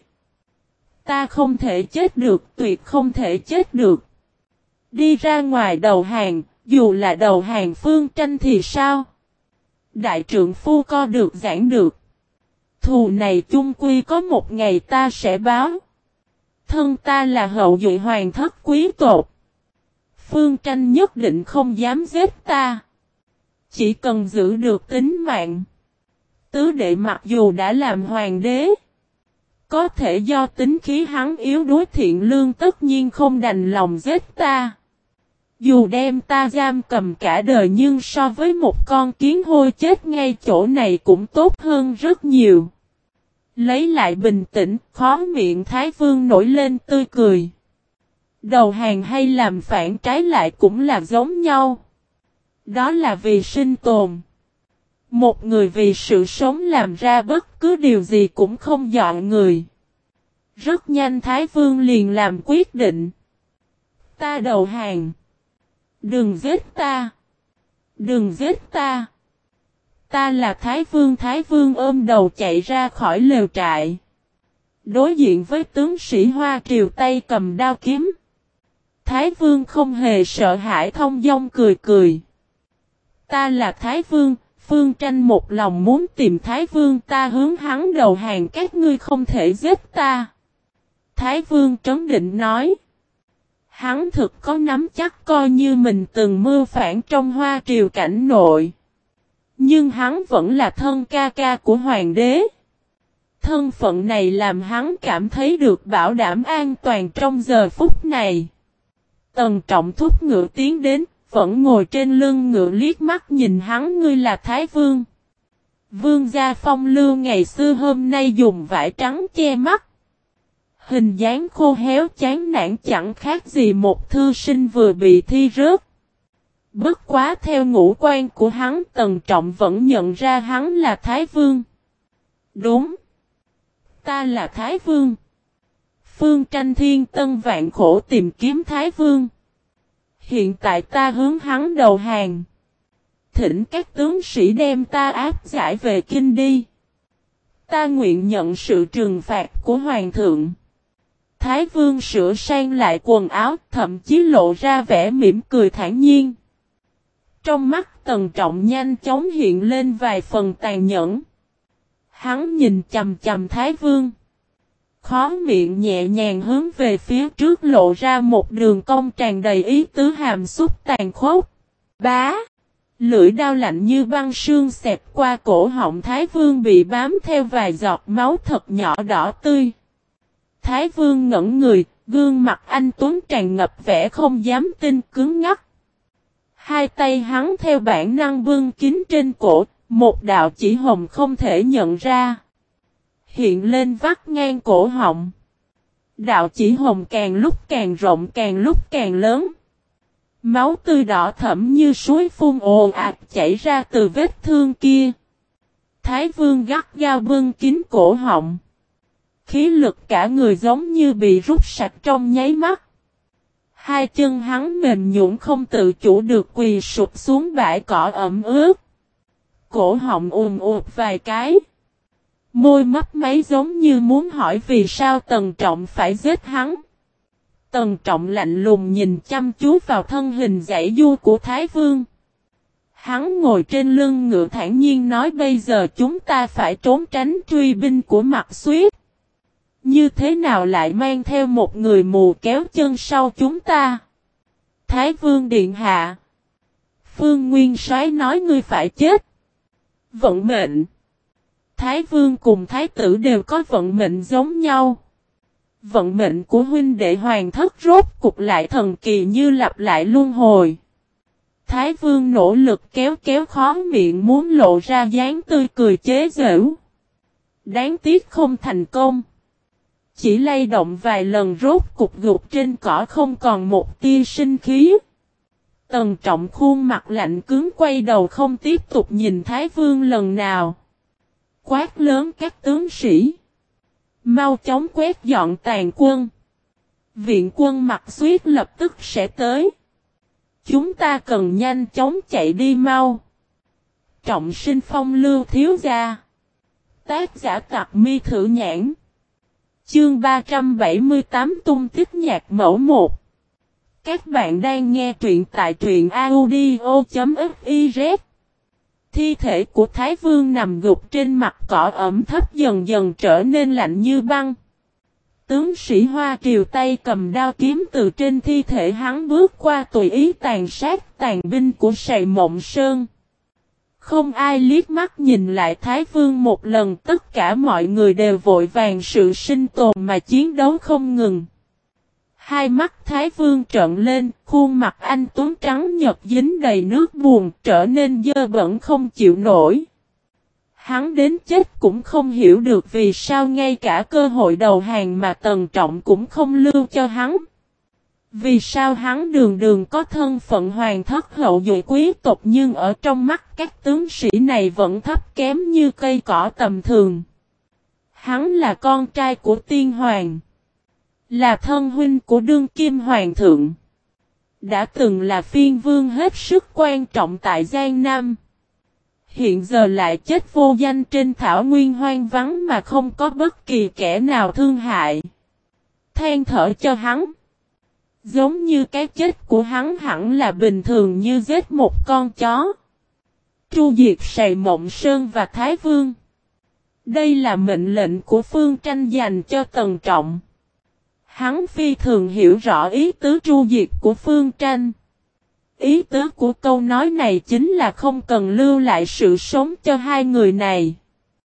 Ta không thể chết được, tuyệt không thể chết được. Đi ra ngoài đầu hàng, dù là đầu hàng Phương Tranh thì sao? Đại trượng phu co được giảng được. Thù này chung quy có một ngày ta sẽ báo. Thân ta là hậu duệ hoàng thất quý tộc. Phương Tranh nhất định không dám giết ta. Chỉ cần giữ được tính mạng. Tứ đệ mặc dù đã làm hoàng đế. Có thể do tính khí hắn yếu đuối thiện lương tất nhiên không đành lòng giết ta. Dù đem ta giam cầm cả đời nhưng so với một con kiến hôi chết ngay chỗ này cũng tốt hơn rất nhiều. Lấy lại bình tĩnh, khó miệng Thái Vương nổi lên tươi cười. Đầu hàng hay làm phản trái lại cũng là giống nhau. Đó là vì sinh tồn. Một người vì sự sống làm ra bất cứ điều gì cũng không dọn người. Rất nhanh Thái Vương liền làm quyết định. Ta đầu hàng. Đừng giết ta. Đừng giết ta. Ta là Thái Vương. Thái Vương ôm đầu chạy ra khỏi lều trại. Đối diện với tướng sĩ Hoa Triều tay cầm đao kiếm. Thái Vương không hề sợ hãi, thông dong cười cười. Ta là Thái Vương. Phương Tranh một lòng muốn tìm Thái Vương, ta hướng hắn đầu hàng, các ngươi không thể giết ta. Thái Vương trấn định nói. Hắn thực có nắm chắc, coi như mình từng mưu phản trong Hoa Triều cảnh nội. Nhưng hắn vẫn là thân ca ca của hoàng đế. Thân phận này làm hắn cảm thấy được bảo đảm an toàn trong giờ phút này. Tần Trọng thúc ngựa tiến đến, vẫn ngồi trên lưng ngựa liếc mắt nhìn hắn. Ngươi là Thái Vương. Vương gia phong lưu ngày xưa hôm nay dùng vải trắng che mắt. Hình dáng khô héo chán nản chẳng khác gì một thư sinh vừa bị thi rớt. Bất quá theo ngũ quan của hắn, Tần Trọng vẫn nhận ra hắn là Thái Vương. Đúng. Ta là Thái Vương. Phương Tranh thiên tân vạn khổ tìm kiếm Thái Vương. Hiện tại ta hướng hắn đầu hàng. Thỉnh các tướng sĩ đem ta áp giải về kinh đi. Ta nguyện nhận sự trừng phạt của hoàng thượng. Thái Vương sửa sang lại quần áo, thậm chí lộ ra vẻ mỉm cười thản nhiên. Trong mắt Tần Trọng nhanh chóng hiện lên vài phần tàn nhẫn. Hắn nhìn chầm chầm Thái Vương. Khó miệng nhẹ nhàng hướng về phía trước lộ ra một đường cong tràn đầy ý tứ hàm xúc tàn khốc. Bá! Lưỡi đao lạnh như băng sương xẹt qua cổ họng Thái Vương, bị bám theo vài giọt máu thật nhỏ đỏ tươi. Thái Vương ngẩn người, gương mặt anh tuấn tràn ngập vẻ không dám tin, cứng ngắc. Hai tay hắn theo bản năng bưng kín trên cổ, một đạo chỉ hồng không thể nhận ra. Hiện lên vắt ngang cổ họng. Đạo chỉ hồng càng lúc càng rộng, càng lúc càng lớn. Máu tươi đỏ thẫm như suối phun ồ ạt chảy ra từ vết thương kia. Thái Vương gắt gao bưng kín cổ họng. Khí lực cả người giống như bị rút sạch trong nháy mắt. Hai chân hắn mềm nhũn không tự chủ được quỳ sụp xuống bãi cỏ ẩm ướt. Cổ họng ùn ụt vài cái. Môi mấp máy giống như muốn hỏi vì sao Tần Trọng phải giết hắn. Tần Trọng lạnh lùng nhìn chăm chú vào thân hình giãy giụa của Thái Vương. Hắn ngồi trên lưng ngựa thản nhiên nói bây giờ chúng ta phải trốn tránh truy binh của Mạc Xuyết. Như thế nào lại mang theo một người mù kéo chân sau chúng ta? Thái Vương điện hạ. Phương Nguyên Soái nói ngươi phải chết. Vận mệnh. Thái Vương cùng Thái tử đều có vận mệnh giống nhau. Vận mệnh của huynh đệ hoàng thất rốt cục lại thần kỳ như lặp lại luân hồi. Thái Vương nỗ lực kéo kéo khóe miệng muốn lộ ra dáng tươi cười chế giễu. Đáng tiếc không thành công. Chỉ lay động vài lần rốt cục gục trên cỏ không còn một tia sinh khí. Tần Trọng khuôn mặt lạnh cứng quay đầu không tiếp tục nhìn Thái Vương lần nào. Quát lớn các tướng sĩ. Mau chóng quét dọn tàn quân. Viện quân Mạc Xuyết lập tức sẽ tới. Chúng ta cần nhanh chóng chạy đi mau. Trọng Sinh Phong Lưu thiếu gia. Tác giả Tặc Mi Thử Nhãn. Chương 378 tung tích nhạc mẫu 1. Các bạn đang nghe truyện tại truyện audio.fiz. Thi thể của Thái Vương nằm gục trên mặt cỏ ẩm thấp dần dần trở nên lạnh như băng. Tướng sĩ Hoa Triều tay cầm đao kiếm từ trên thi thể hắn bước qua tùy ý tàn sát tàn binh của Sài Mộng Sơn. Không ai liếc mắt nhìn lại Thái Vương một lần, tất cả mọi người đều vội vàng sự sinh tồn mà chiến đấu không ngừng. Hai mắt Thái Vương trợn lên, khuôn mặt anh tuấn trắng nhợt dính đầy nước buồn, trở nên dơ bẩn không chịu nổi. Hắn đến chết cũng không hiểu được vì sao ngay cả cơ hội đầu hàng mà Tần Trọng cũng không lưu cho hắn. Vì sao hắn đường đường có thân phận hoàng thất hậu duệ quý tộc nhưng ở trong mắt các tướng sĩ này vẫn thấp kém như cây cỏ tầm thường. Hắn là con trai của tiên hoàng. Là thân huynh của đương kim hoàng thượng. Đã từng là phiên vương hết sức quan trọng tại Giang Nam. Hiện giờ lại chết vô danh trên thảo nguyên hoang vắng mà không có bất kỳ kẻ nào thương hại. Than thở cho hắn. Giống như cái chết của hắn hẳn là bình thường như giết một con chó. Tru diệt Sài Mộng Sơn và Thái Vương. Đây là mệnh lệnh của Phương Tranh dành cho Tần Trọng. Hắn phi thường hiểu rõ ý tứ tru diệt của Phương Tranh. Ý tứ của câu nói này chính là không cần lưu lại sự sống cho hai người này.